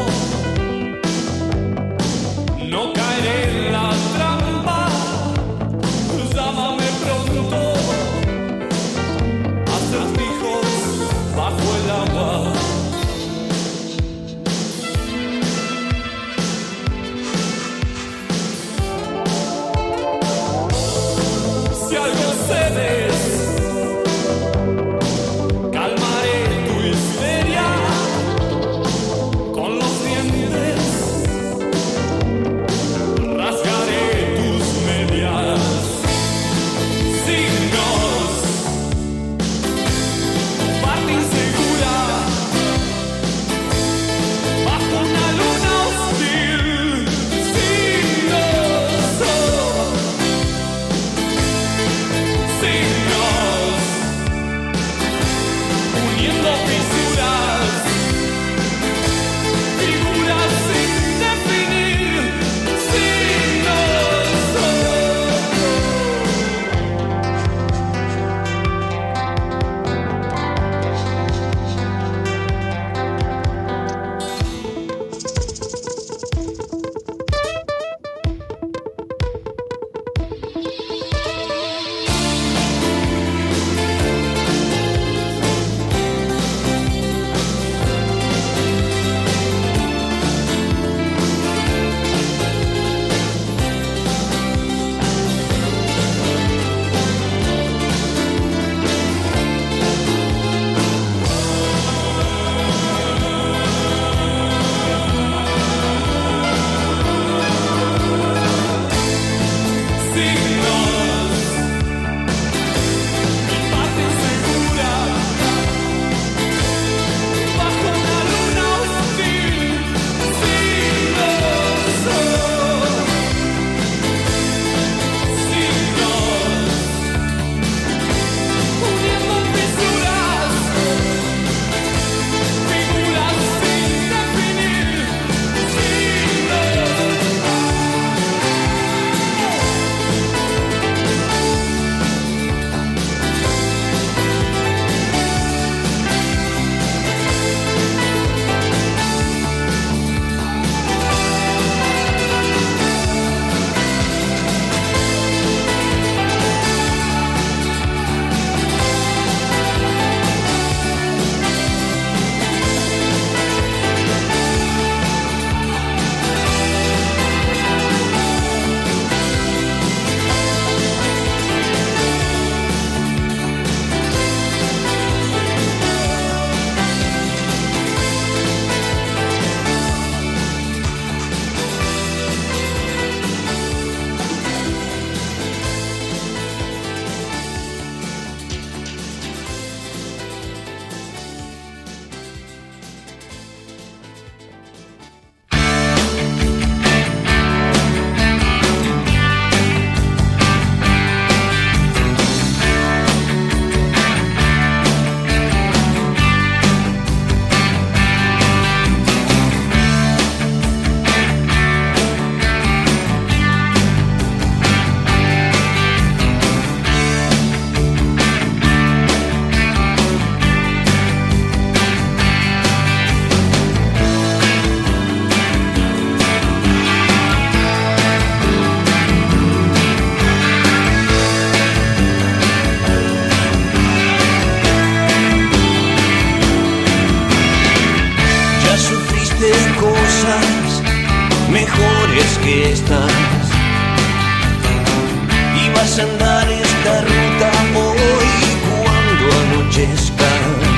No caeré en la trampa. Llámame pronto. Acertijos bajo el agua. Si algo cedes, calmaré tu histeria con los dientes, rasgaré tus medias. Signos, parte insegura, bajo una luna hostil. Signos, signos, uniendo fisuras, figuras sin definir. Signos. mejores que estas, y vas a andar esta ruta hoy cuando anochezca.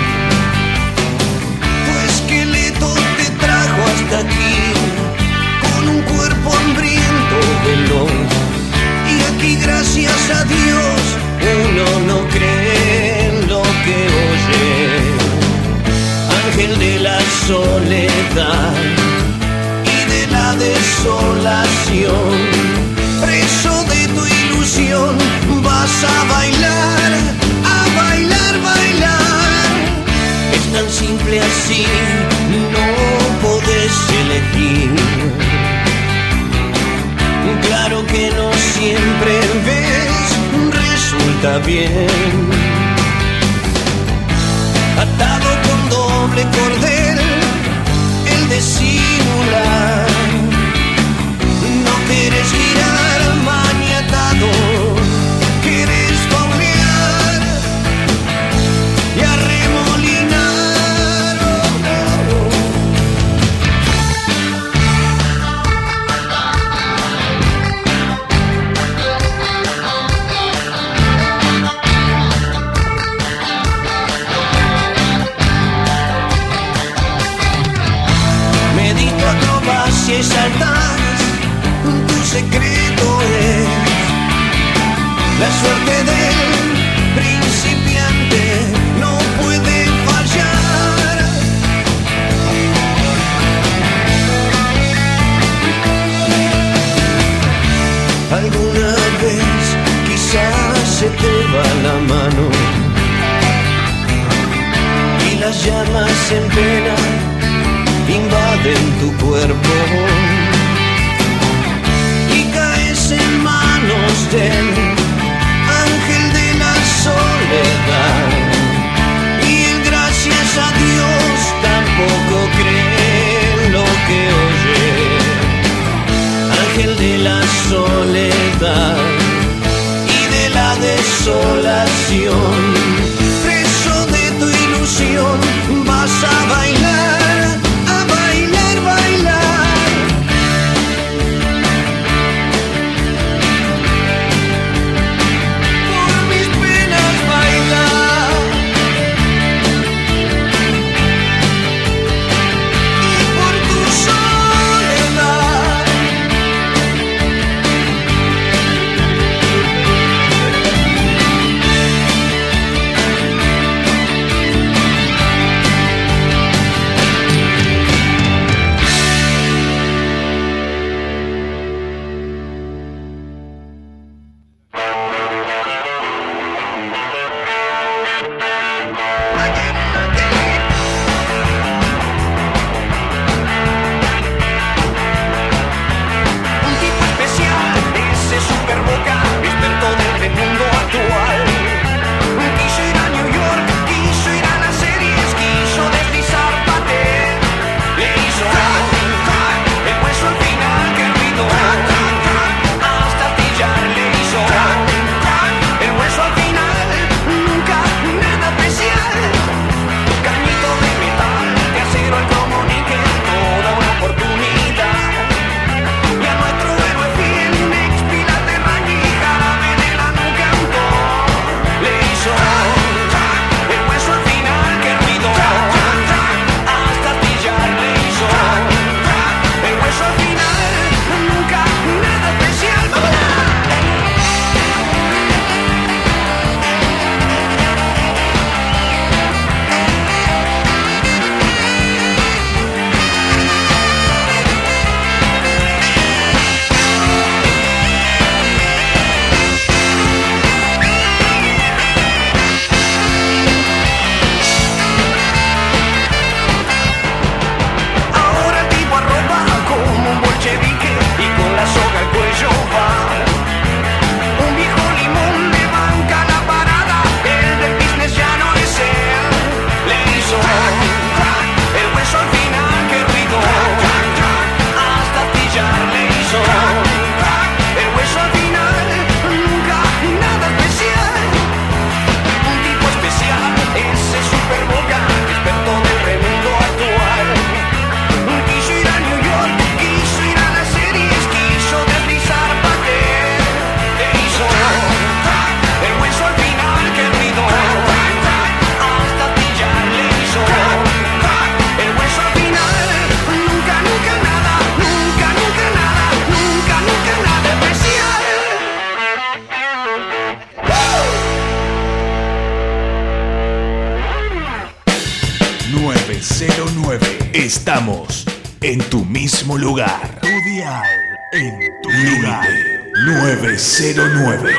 Tu esqueleto te trajo hasta aquí con un cuerpo hambriento veloz, y aquí gracias a Dios uno no cree en lo que oye. Ángel de la soledad y de la desolación, preso de tu ilusión, vas a bailar, a bailar, bailar. Es tan simple así, no podés elegir. Claro que no siempre ves, resulta bien. Atado con doble cordel si exaltas, tu secreto es la suerte del principiante, no puede fallar. Alguna vez quizás se te va la mano y las llamas en pena invaden tu cuerpo y caes en manos del ángel de la soledad, y el gracias a Dios tampoco cree lo que oye. Ángel de la soledad y de la desolación, preso de tu ilusión, vas a bailar, a bailar, bailar. Por mis penas bailar, y por tu soledad. Un tipo especial, ese superboca, experto del mundo actual. Quiso ir a New York, quiso ir a las series, quiso deslizar paté. Le hizo el hueso al final, que ruido, hasta astillar le hizo el hueso al final, nunca nada especial. Cañito de metal, de acero al cromo níquel, toda una oportunidad. Y a nuestro héroe fiel, un expilate rañi, jarabe de la nuca un ton. Le hizo el hueso al final, que ruido, hasta astillar le hizo el hueso al final, nunca nada especial. Ahora el tipo arroba como un bolchevique y con la soga al cuello va. Un viejo limón le banca la parada, el del business ya no es él. Le hizo el hueso al final, que ruido, hasta astillar le hizo el hueso al final, nunca nada especial. Un tipo especial, ese superboca, experto del mundo actual. Quiso ir a New York, quiso ir a las series, quiso deslizar paté. Le hizo el hueso al final, que ruido, hasta astillar le hizo el hueso al final, nunca, nunca nada, nunca, nunca nada, nunca, nunca nada especial. nueve cero nueve. Estamos en tu mismo lugar. Tu dial en tu lugar. nueve cero nueve.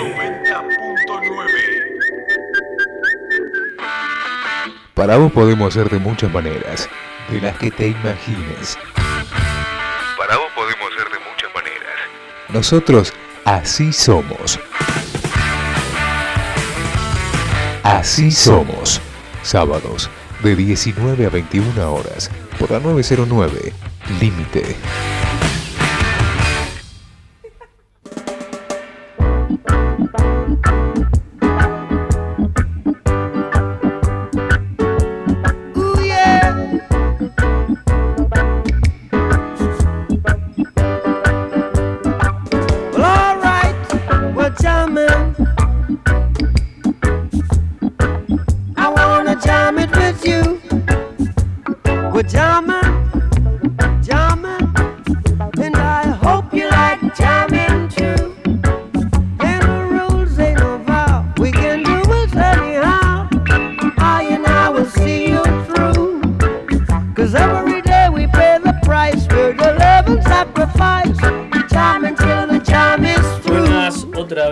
Para vos podemos hacer de muchas maneras, de las que te imagines. Para vos podemos hacer de muchas maneras. Nosotros así somos. Así somos. Sábados de diecinueve a veintiuna horas por la nueve cero nueve. Límite. Ooh, yeah. Well, all right, well, jamming. I wanna jam it with you. We're jamming, jamming.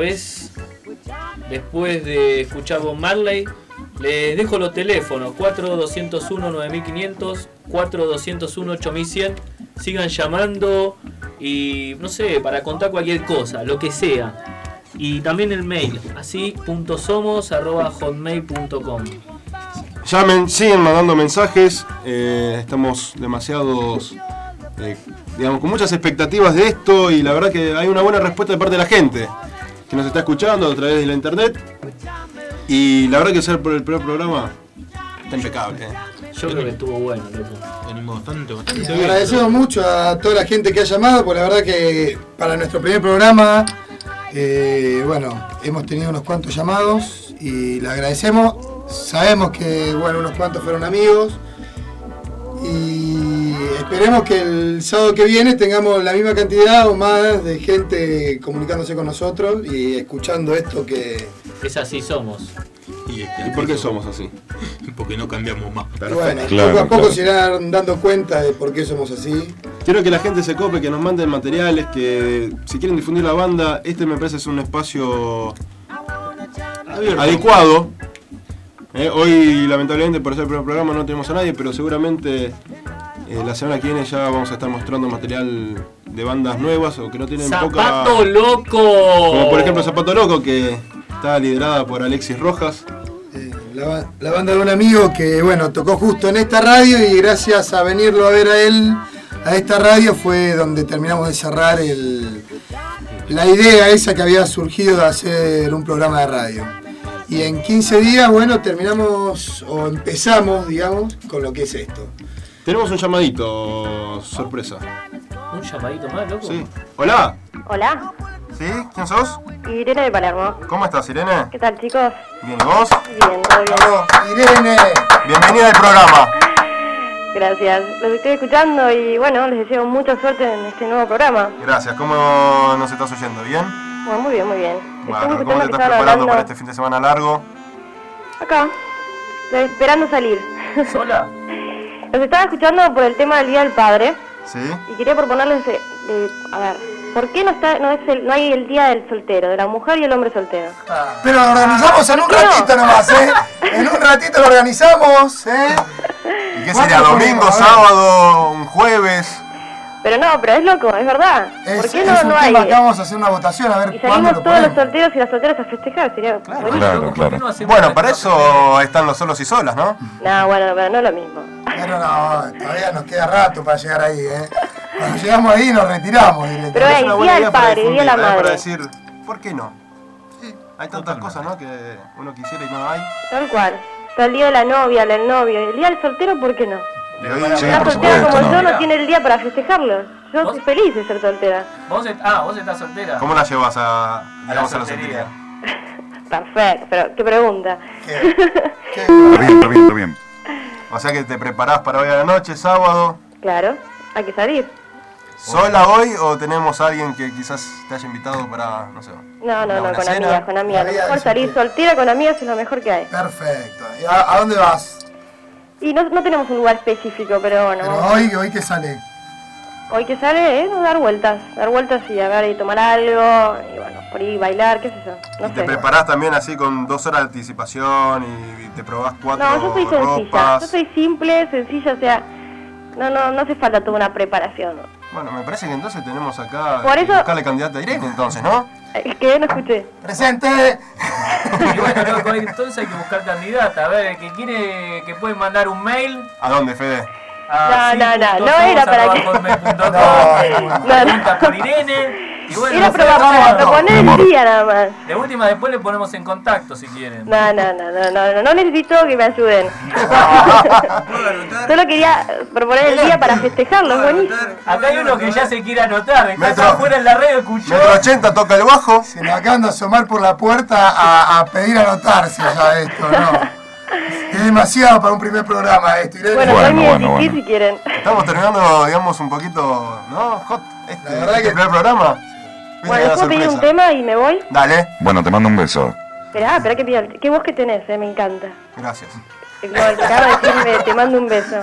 vez, después de escuchar Bob Marley, les dejo los teléfonos cuatro dos cero uno nueve mil quinientos, cuatro dos cero uno ocho mil cien. Sigan llamando y no sé, para contar cualquier cosa, lo que sea. Y también el mail, así punto somos arroba hotmail punto com. Llamen, siguen mandando mensajes. Eh, estamos demasiados, eh, digamos, con muchas expectativas de esto y la verdad que hay una buena respuesta de parte de la gente que nos está escuchando a través de la internet. Y la verdad que ser por el primer programa está impecable. ¿eh? Yo creo que estuvo bueno, loco. Venimos bastante, bastante Le bien. agradecemos mucho a toda la gente que ha llamado, porque la verdad que para nuestro primer programa, eh, bueno, hemos tenido unos cuantos llamados y le agradecemos. Sabemos que, bueno, unos cuantos fueron amigos y esperemos que el sábado que viene tengamos la misma cantidad o más de gente comunicándose con nosotros y escuchando esto que... Es así somos. ¿Y, ¿Y por qué somos así? Porque no cambiamos más. Bueno, Claro, poco a poco claro. se irán dando cuenta de por qué somos así. Quiero que la gente se cope, que nos manden materiales, que si quieren difundir la banda, este me parece es un espacio Abierto. adecuado. Eh, hoy, lamentablemente, por ser el primer programa no tenemos a nadie, pero seguramente eh, la semana que viene ya vamos a estar mostrando material de bandas nuevas o que no tienen poca... ¡Zapato Loco! Como por ejemplo Zapato Loco, que está liderada por Alexis Rojas. La, ba- la banda de un amigo que, bueno, tocó justo en esta radio y gracias a venirlo a ver a él, a esta radio, fue donde terminamos de cerrar el, la idea esa que había surgido de hacer un programa de radio. Y en quince días, bueno, terminamos, o empezamos, digamos, con lo que es esto. Tenemos un llamadito, sorpresa. ¿Un llamadito más, loco? Sí. Hola. Hola, ¿Sí? ¿Quién sos? Irene de Palermo. ¿Cómo estás, Irene? ¿Qué tal, chicos? Bien, ¿y vos? Bien, todo bien. Irene. Bienvenida al programa. Gracias. Los estoy escuchando y bueno, les deseo mucha suerte en este nuevo programa. Gracias. ¿Cómo nos estás oyendo? ¿Bien? Bueno, muy bien, muy bien. Bueno, Estamos ¿cómo te escuchando estás que estaban preparando para hablando este fin de semana largo? acá, esperando salir. ¿Sola? Los estaba escuchando por el tema del Día del Padre ¿Sí? y quería proponerles, de, de- a ver, ¿por qué no está, no es el, no hay el Día del Soltero, de la mujer y el hombre soltero? Pero lo organizamos en un ratito nomás, ¿eh? En un ratito lo organizamos, ¿eh? ¿Y qué sería? ¿Domingo, A ver. sábado, un jueves? Pero no, pero es loco, es verdad. Es, ¿Por qué es no, un no hay? tema que vamos a hacer una votación a ver Y cuándo salimos lo todos los ponemos. solteros y las solteras a festejar, sería buenísimo. Claro, claro. Bueno, para eso están los solos y solas, ¿no? No, bueno, pero no es lo mismo. Pero no, todavía nos queda rato para llegar ahí, ¿eh? Cuando llegamos ahí nos retiramos directamente. Pero Es hey, una Día buena del idea para Padre, Día de la difundir, ¿eh? Para Madre. decir, ¿por qué no? Hay tantas cosas, ¿no? Que uno quisiera y no hay. Tal cual. Está el Día de la Novia, el novio. El Día del Soltero, ¿por qué no? Le doy Sí, Una por soltera supuesto, como yo no. no tiene el día para festejarlo. Yo ¿Vos? soy feliz de ser soltera. ¿Vos est- ah, vos estás soltera. ¿Cómo la llevas a, digamos, a la soltería? soltería? Perfecto, pero qué pregunta. Está bien, está bien, está bien. O sea que te preparás para hoy a la noche, sábado. Claro, hay que salir. ¿Sola hoy o tenemos a alguien que quizás te haya invitado para, no sé? No, no, una no, buena con cena? amigas, con amigas. Lo Amigas, mejor sí, salir sí. soltera con amigas es lo mejor que hay. Perfecto. ¿Y a, a dónde vas? Y no, no tenemos un lugar específico, pero bueno. Pero vamos- hoy, hoy que sale. Hoy que sale es dar vueltas. Dar vueltas y a ver y tomar algo. Y bueno, por ahí bailar, qué sé yo. No ¿Y te sé. preparás también así con dos horas de anticipación y te probás cuatro No, yo soy sencilla. Yo ropas? soy simple, sencilla, o sea. No, no, no hace falta toda una preparación. Bueno, me parece que entonces tenemos acá Por que eso- buscarle candidata a Irene, entonces, ¿no? Es que no escuché. ¡Presente! Y bueno, loco, entonces hay que buscar candidata. A ver, el que quiere que puede mandar un mail ¿A dónde, Fede? a No, no, no, sí punto no somos era para arroba que- hotmail punto com. No, no, no. Pregunta por Irene. Y bueno, Era no sé, para, para vamos- proponer amor. el día nada más. de última después le ponemos en contacto si quieren. No, no, no, no, no, no, no necesito que me ayuden. Solo quería proponer el día para festejarlo, es buenísimo. Acá hay uno que ya se quiere anotar. Está Metro- acá afuera en la red, escuchó. Metro ochenta toca el bajo. Se nos acaban de asomar por la puerta a, a pedir anotarse ya esto, ¿no? Es demasiado para un primer programa esto, Irene. Bueno, Bueno, soy mi bueno, desistir bueno. si quieren. Estamos terminando, digamos, un poquito, ¿no? Hot, este, La verdad este que- primer programa. Viste, Bueno, la ¿puedo pedir un sorpresa. tema y me voy? Dale, Bueno, te mando un beso. Esperá, esperá que pida el... ¿Qué voz que tenés? Eh? Me encanta. gracias. El no, el que acaba de decirme, te mando un beso.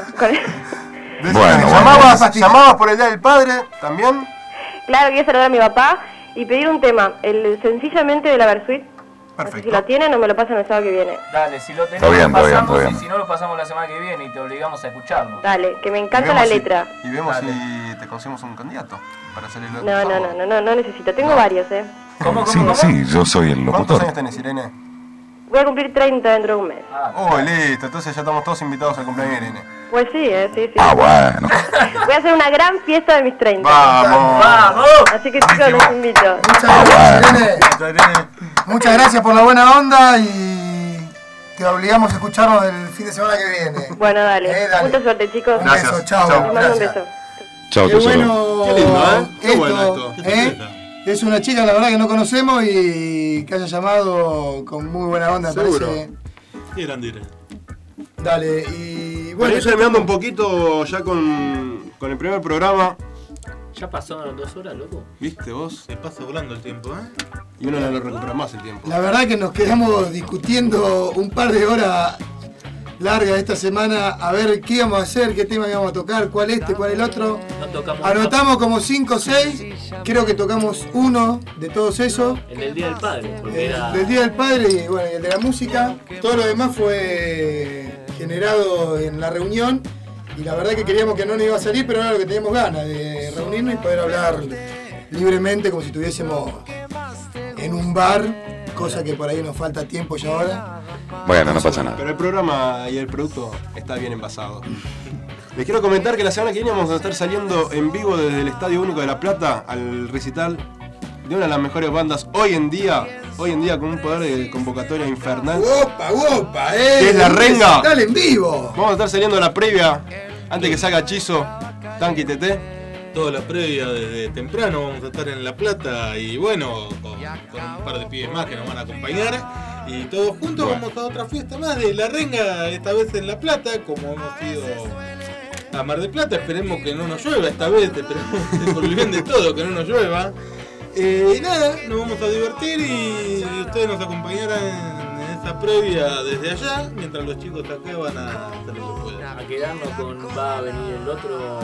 Con- Bueno, ¿Llamabas, bueno. ¿Llamabas por el Día del Padre también? Claro, quería saludar a mi papá y pedir un tema, el Sencillamente de la Versuit. No sé si lo tienen o me lo pasan el sábado que viene. Dale, si lo tenemos Está bien, lo está bien, pasamos, está y bien. si no lo pasamos la semana que viene y te obligamos a escucharlo. Dale, que me Y encanta vemos la si- letra. Y vemos Dale. si te conseguimos un candidato para hacer el No, no, no, sábado. no, no, no necesito, tengo varios, eh. ¿Cómo, Sí, sí, yo soy el ¿Cuántos locutor. años tenés, Irene? Voy a cumplir treinta dentro de un mes. Oh, listo, entonces ya estamos todos invitados al cumpleaños de Irene. Pues sí, eh, sí, sí. Ah, bueno. Voy a hacer una gran fiesta de mis treinta. ¡Vamos! ¡Vamos! Así que chicos, los invito. Muchas gracias, Irene. Muchas gracias por la buena onda y te obligamos a escucharnos el fin de semana que viene. Bueno, dale. Eh, dale. Mucha suerte, chicos. Un beso, chao. Les mando un Gracias. beso. Chao, Qué tesoro. bueno, Qué lindo, ¿eh? Qué esto, bueno esto. ¿eh? Es una chica, la verdad, que no conocemos y que haya llamado con muy buena onda, me Seguro. parece. Qué grande era. Dale, y Bueno, bueno. ir terminando un poquito ya con, con el primer programa. Ya pasaron dos horas, loco. ¿Viste vos? Se pasa volando el tiempo, ¿eh? Y uno no lo recupera más el tiempo. La verdad que nos quedamos discutiendo un par de horas largas esta semana a ver qué íbamos a hacer, qué tema íbamos a tocar, cuál este, cuál el otro. No tocamos Anotamos como cinco o seis, creo que tocamos uno de todos esos. el del Día del Padre, porque El era... del Día del Padre y bueno, y el de la música. Todo lo demás fue generado en la reunión y la verdad que queríamos que no nos iba a salir, pero era lo que teníamos ganas, de reunirnos y poder hablar libremente como si estuviésemos en un bar, cosa que por ahí nos falta tiempo ya ahora. Bueno, no pasa nada. Pero el programa y el producto está bien envasado. Les quiero comentar que la semana que viene vamos a estar saliendo en vivo desde el Estadio Único de La Plata al recital de una de las mejores bandas hoy en día, hoy en día con un poder de convocatoria infernal. ¡Opa, opa, eh! ¿Qué es La Renga? Dale en vivo. Vamos a estar saliendo a la previa antes que salga Chizo, Tanque y Teté. Toda la previa desde temprano vamos a estar en La Plata y bueno, con, con un par de pibes más que nos van a acompañar y todos juntos Bueno. vamos a otra fiesta más de La Renga, esta vez en La Plata, como hemos ido a Mar del Plata, esperemos que no nos llueva esta vez, esperemos por el bien de todo que no nos llueva. Eh, y nada, nos vamos a divertir y ustedes nos acompañarán en, en esa previa desde allá, mientras los chicos acá van a hacer lo que puedan. A quedarnos con... va a venir el otro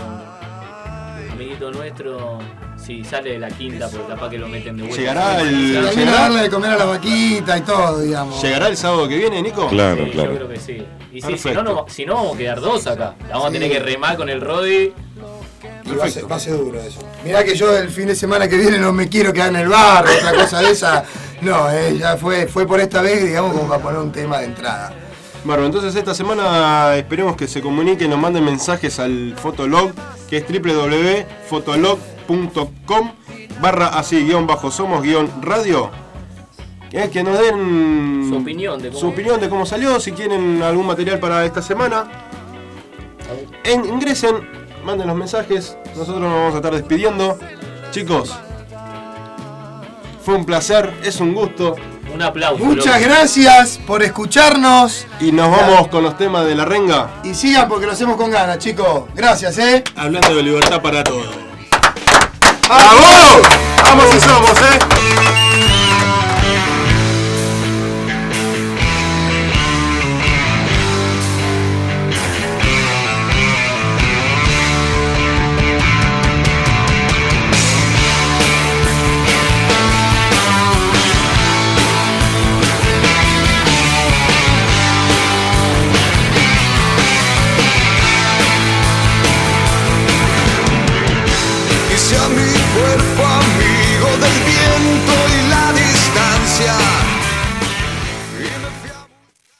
amiguito nuestro, si sale de la quinta, porque capaz que lo meten de vuelta. Llegará el- Y también a darle de comer a la vaquita y todo, digamos. ¿Llegará el sábado que viene, Nico? Claro, Sí, claro. yo creo que sí. Y sí, si Perfecto. no, no, si no vamos a quedar dos acá. La vamos a Sí. tener que remar con el Rodi. Y va a, ser, va a ser duro eso. Mirá que yo el fin de semana que viene no me quiero quedar en el bar, otra cosa de esa. No, eh, ya fue, fue por esta vez, digamos, como para poner un tema de entrada. Bueno, entonces esta semana esperemos que se comuniquen, nos manden mensajes al Fotolog, que es w w w punto fotolog punto com barra así guión bajo somos guión radio. Eh, que nos den Su opinión de cómo- su opinión de cómo salió, si quieren algún material para esta semana. En- ingresen, manden los mensajes, nosotros nos vamos a estar despidiendo. Chicos, fue un placer, es un gusto. Un aplauso. Muchas loco. gracias por escucharnos Y nos vamos con los temas de La Renga. y sigan porque lo hacemos con ganas, chicos. Gracias, eh. Hablando de libertad para todos. ¡Vamos! ¡Vamos si somos, eh!